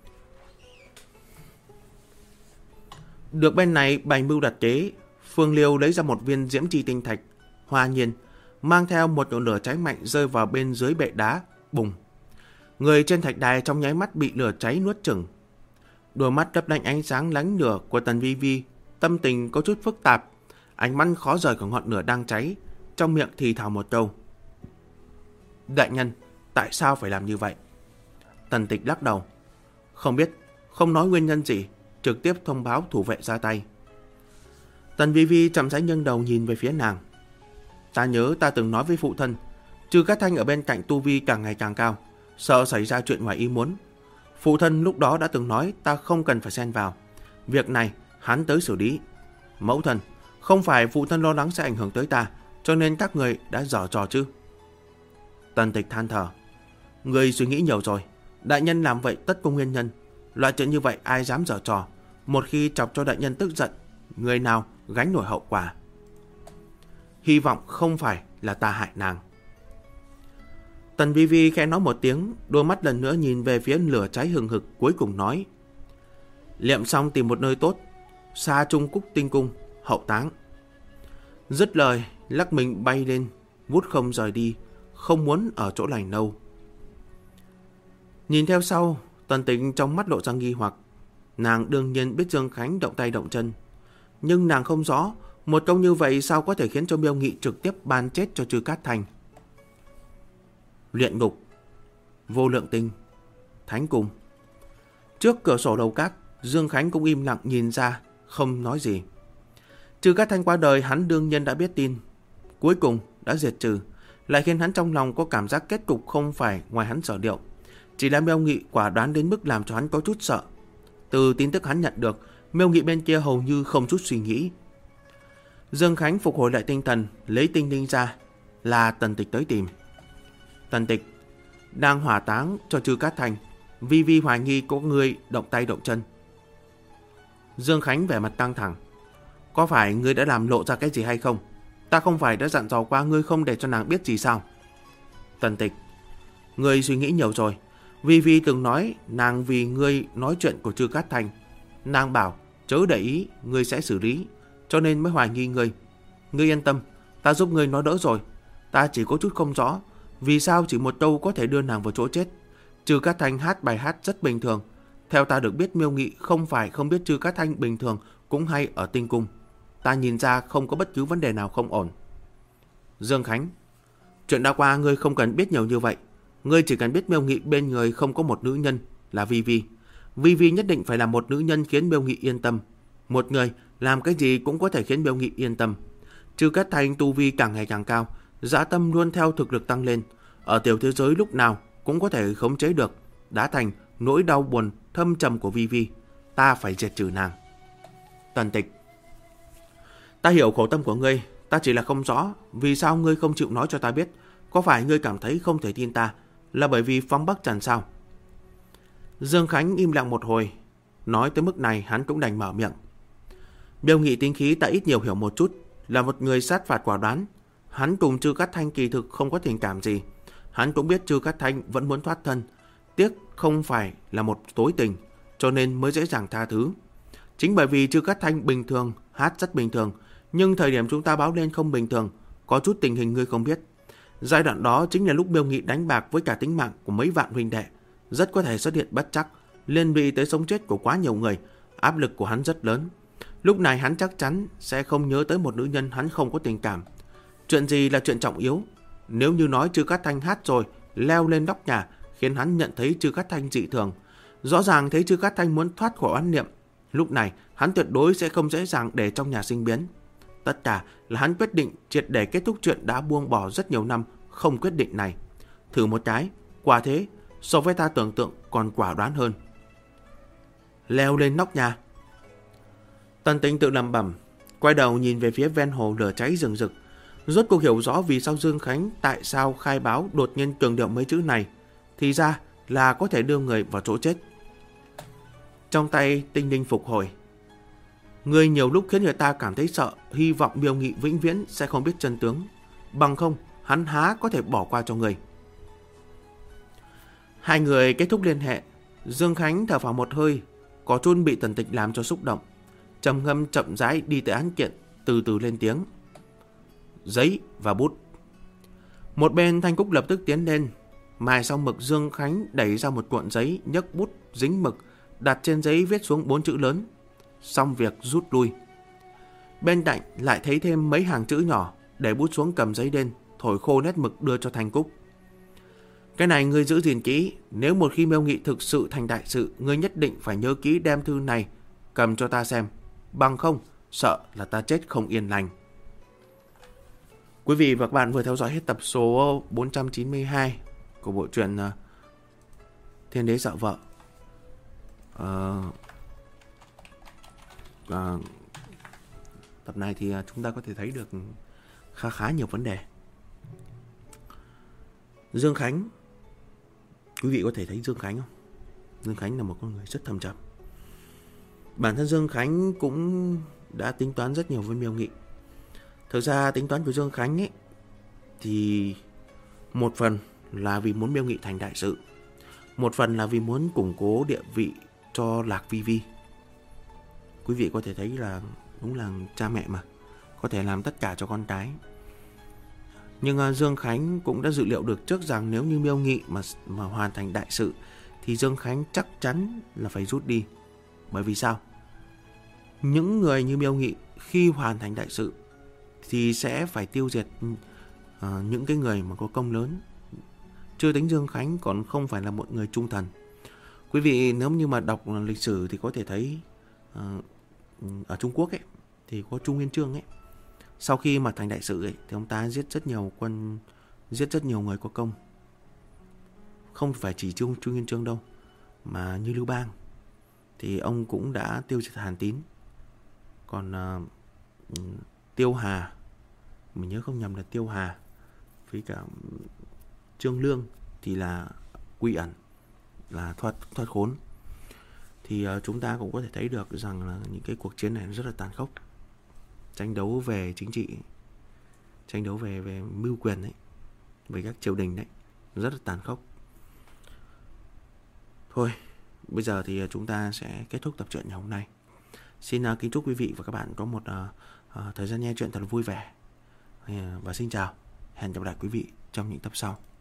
Được bên này bày mưu đặt kế, Phương Liêu lấy ra một viên diễm chi tinh thạch, hoa nhiên, mang theo một ngọn lửa cháy mạnh rơi vào bên dưới bệ đá, bùng. Người trên thạch đài trong nháy mắt bị lửa cháy nuốt chửng. Đôi mắt lấp lánh ánh sáng lánh lửa của Tần Vi Vi, tâm tình có chút phức tạp, ánh mắt khó rời khỏi ngọn lửa đang cháy, trong miệng thì thào một câu. Đại nhân, tại sao phải làm như vậy? Tần Tịch lắc đầu. Không biết, không nói nguyên nhân gì, trực tiếp thông báo thủ vệ ra tay. Tần Vi Vi chậm rãi nghiêng đầu nhìn về phía nàng. Ta nhớ ta từng nói với phụ thân, Trư Cát Thanh ở bên cạnh tu vi càng ngày càng cao, sợ xảy ra chuyện ngoài ý muốn. Phụ thân lúc đó đã từng nói ta không cần phải xen vào. Việc này hắn tới xử lý. Mẫu thân, không phải phụ thân lo lắng sẽ ảnh hưởng tới ta, cho nên các người đã giở trò chứ? Tần Tịch than thở. Người suy nghĩ nhiều rồi. Đại nhân làm vậy tất có nguyên nhân. Loại chuyện như vậy ai dám giở trò. Một khi chọc cho đại nhân tức giận, người nào gánh nổi hậu quả. Hy vọng không phải là ta hại nàng. Tần Vi Vi khẽ nói một tiếng, đôi mắt lần nữa nhìn về phía lửa cháy hừng hực, cuối cùng nói. Liệm xong tìm một nơi tốt, xa Trung Cúc Tinh Cung, hậu táng. Dứt lời, lắc mình bay lên, vút không rời đi, không muốn ở chỗ này lâu. Nhìn theo sau, Tần Tịch trong mắt lộ ra nghi hoặc. Nàng đương nhiên biết Dương Khánh động tay động chân, nhưng nàng không rõ một câu như vậy sao có thể khiến cho Miêu Nghị trực tiếp ban chết cho Trư Cát Thành. Luyện ngục, Vô Lượng Tinh, Thánh Cung. Trước cửa sổ lầu các, Dương Khánh cũng im lặng nhìn ra, không nói gì. Trư Cát Thanh qua đời, hắn đương nhiên đã biết tin. Cuối cùng đã diệt trừ, lại khiến hắn trong lòng có cảm giác kết cục không phải ngoài hắn sở liệu. Chỉ là Miêu Nghị quả đoán đến mức làm cho hắn có chút sợ. Từ tin tức hắn nhận được, Miêu Nghị bên kia hầu như không chút suy nghĩ. Dương Khánh phục hồi lại tinh thần, lấy tinh linh ra, là Tần Tịch tới tìm. Tần Tịch, đang hỏa táng cho Trư Cát Thành, Vi Vi hoài nghi có người động tay động chân. Dương Khánh vẻ mặt căng thẳng. Có phải ngươi đã làm lộ ra cái gì hay không? Ta không phải đã dặn dò qua ngươi không để cho nàng biết gì sao? Tần Tịch, ngươi suy nghĩ nhiều rồi. Vi Vi từng nói nàng vì ngươi nói chuyện của Trư Cát Thành. Nàng bảo chớ để ý, ngươi sẽ xử lý, cho nên mới hoài nghi ngươi. Ngươi yên tâm, ta giúp ngươi nói đỡ rồi. Ta chỉ có chút không rõ, vì sao chỉ một câu có thể đưa nàng vào chỗ chết. Trư Cát Thanh hát bài hát rất bình thường. Theo ta được biết, Miêu Nghị không phải không biết Trư Cát Thanh bình thường cũng hay ở tinh cung. Ta nhìn ra không có bất cứ vấn đề nào không ổn. Dương Khánh, chuyện đã qua ngươi không cần biết nhiều như vậy. Ngươi chỉ cần biết Miêu Nghị bên người không có một nữ nhân là Vi Vi. Vi Vi nhất định phải là một nữ nhân khiến Miêu Nghị yên tâm. Một người làm cái gì cũng có thể khiến Miêu Nghị yên tâm. Trư Cát Thanh tu vi càng ngày càng cao, dã tâm luôn theo thực lực tăng lên. Ở tiểu thế giới lúc nào cũng có thể khống chế được, đã thành nỗi đau buồn thâm trầm của Vi Vi. Ta phải diệt trừ nàng. Tần Tịch, ta hiểu khổ tâm của ngươi, ta chỉ là không rõ vì sao ngươi không chịu nói cho ta biết. Có phải ngươi cảm thấy không thể tin ta là bởi vì Phong Bắc Trần sao? Dương Khánh im lặng một hồi, nói tới mức này hắn cũng đành mở miệng. Miêu Nghị tính khí ta ít nhiều hiểu một chút, là một người sát phạt quả đoán. Hắn cùng Trư Cát Thanh kỳ thực không có tình cảm gì. Hắn cũng biết Trư Cát Thanh vẫn muốn thoát thân, tiếc không phải là một tối tình, cho nên mới dễ dàng tha thứ. Chính bởi vì Trư Cát Thanh bình thường, hát rất bình thường, nhưng thời điểm chúng ta báo lên không bình thường, có chút tình hình ngươi không biết. Giai đoạn đó chính là lúc Miêu Nghị đánh bạc với cả tính mạng của mấy vạn huynh đệ, rất có thể xuất hiện bất trắc, liên lụy tới sống chết của quá nhiều người, áp lực của hắn rất lớn. Lúc này hắn chắc chắn sẽ không nhớ tới một nữ nhân hắn không có tình cảm. Chuyện gì là chuyện trọng yếu? Nếu như nói Trư Cát Thanh hát rồi leo lên nóc nhà khiến hắn nhận thấy Trư Cát Thanh dị thường, rõ ràng thấy Trư Cát Thanh muốn thoát khỏi oán niệm, lúc này hắn tuyệt đối sẽ không dễ dàng để trong nhà sinh biến. Tất cả là hắn quyết định triệt để kết thúc chuyện đã buông bỏ rất nhiều năm không quyết định này. Thử một cái, quả thế so với ta tưởng tượng còn quả đoán hơn. Leo lên nóc nhà. Tần Tĩnh tự lẩm bẩm, quay đầu nhìn về phía ven hồ lửa cháy rừng rực. Rốt cuộc hiểu rõ vì sao Dương Khánh tại sao khai báo đột nhiên cường điệu mấy chữ này, thì ra là có thể đưa người vào chỗ chết. Trong tay tinh linh phục hồi. Người nhiều lúc khiến người ta cảm thấy sợ, hy vọng Miêu Nghị vĩnh viễn sẽ không biết chân tướng, bằng không hắn há có thể bỏ qua cho người. Hai người kết thúc liên hệ. Dương Khánh thở phào một hơi, có chút bị Tần Tịch làm cho xúc động, trầm ngâm chậm rãi đi tới án kiện, từ từ lên tiếng. Giấy và bút. Một bên Thanh Cúc lập tức tiến lên, mài xong mực. Dương Khánh đẩy ra một cuộn giấy, nhấc bút dính mực, đặt trên giấy viết xuống 4 chữ lớn: xong việc rút lui. Bên cạnh lại thấy thêm mấy hàng chữ nhỏ, để bút xuống cầm giấy lên, thổi khô nét mực đưa cho Thanh Cúc. Cái này ngươi giữ gìn kỹ, nếu một khi Miêu Nghị thực sự thành đại sự, ngươi nhất định phải nhớ kỹ đem thư này cầm cho ta xem, bằng không sợ là ta chết không yên lành. Quý vị và các bạn vừa theo dõi hết tập số 492 của bộ truyện Thiên Đế Sợ Vợ. Tập này thì chúng ta có thể thấy được khá nhiều vấn đề. Dương Khánh, quý vị có thể thấy Dương Khánh không? Dương Khánh là một con người rất thâm trầm. Bản thân Dương Khánh cũng đã tính toán rất nhiều với Miêu Nghị. Thực ra tính toán của Dương Khánh ấy thì một phần là vì muốn Miêu Nghị thành đại sự, một phần là vì muốn củng cố địa vị cho Lạc Vi Vi. Quý vị có thể thấy là đúng là cha mẹ mà, có thể làm tất cả cho con cái. Nhưng Dương Khánh cũng đã dự liệu được trước rằng nếu như Miêu Nghị mà hoàn thành đại sự thì Dương Khánh chắc chắn là phải rút đi. Bởi vì sao? Những người như Miêu Nghị khi hoàn thành đại sự thì sẽ phải tiêu diệt những cái người mà có công lớn. Chưa tính Dương Khánh còn không phải là một người trung thần. Quý vị nếu như mà đọc lịch sử thì có thể thấy ở Trung Quốc ấy thì có Trung Nguyên Chương ấy. Sau khi mà thành đại sự ấy thì ông ta giết rất nhiều quân, giết rất nhiều người có công. Không phải chỉ Trung Nguyên Chương đâu, mà như Lưu Bang thì ông cũng đã tiêu diệt Hàn Tín. Còn Tiêu Hà, mình nhớ không nhầm là Tiêu Hà với cả Trương Lương thì là quy ẩn, là thoát khốn. Thì chúng ta cũng có thể thấy được rằng là những cái cuộc chiến này rất là tàn khốc. Tranh đấu về chính trị, tranh đấu về mưu quyền đấy, về các triều đình đấy, rất là tàn khốc. Thôi, bây giờ thì chúng ta sẽ kết thúc tập truyện ngày hôm nay. Xin kính chúc quý vị và các bạn có một thời gian nghe truyện thật là vui vẻ. Và xin chào, hẹn gặp lại quý vị trong những tập sau.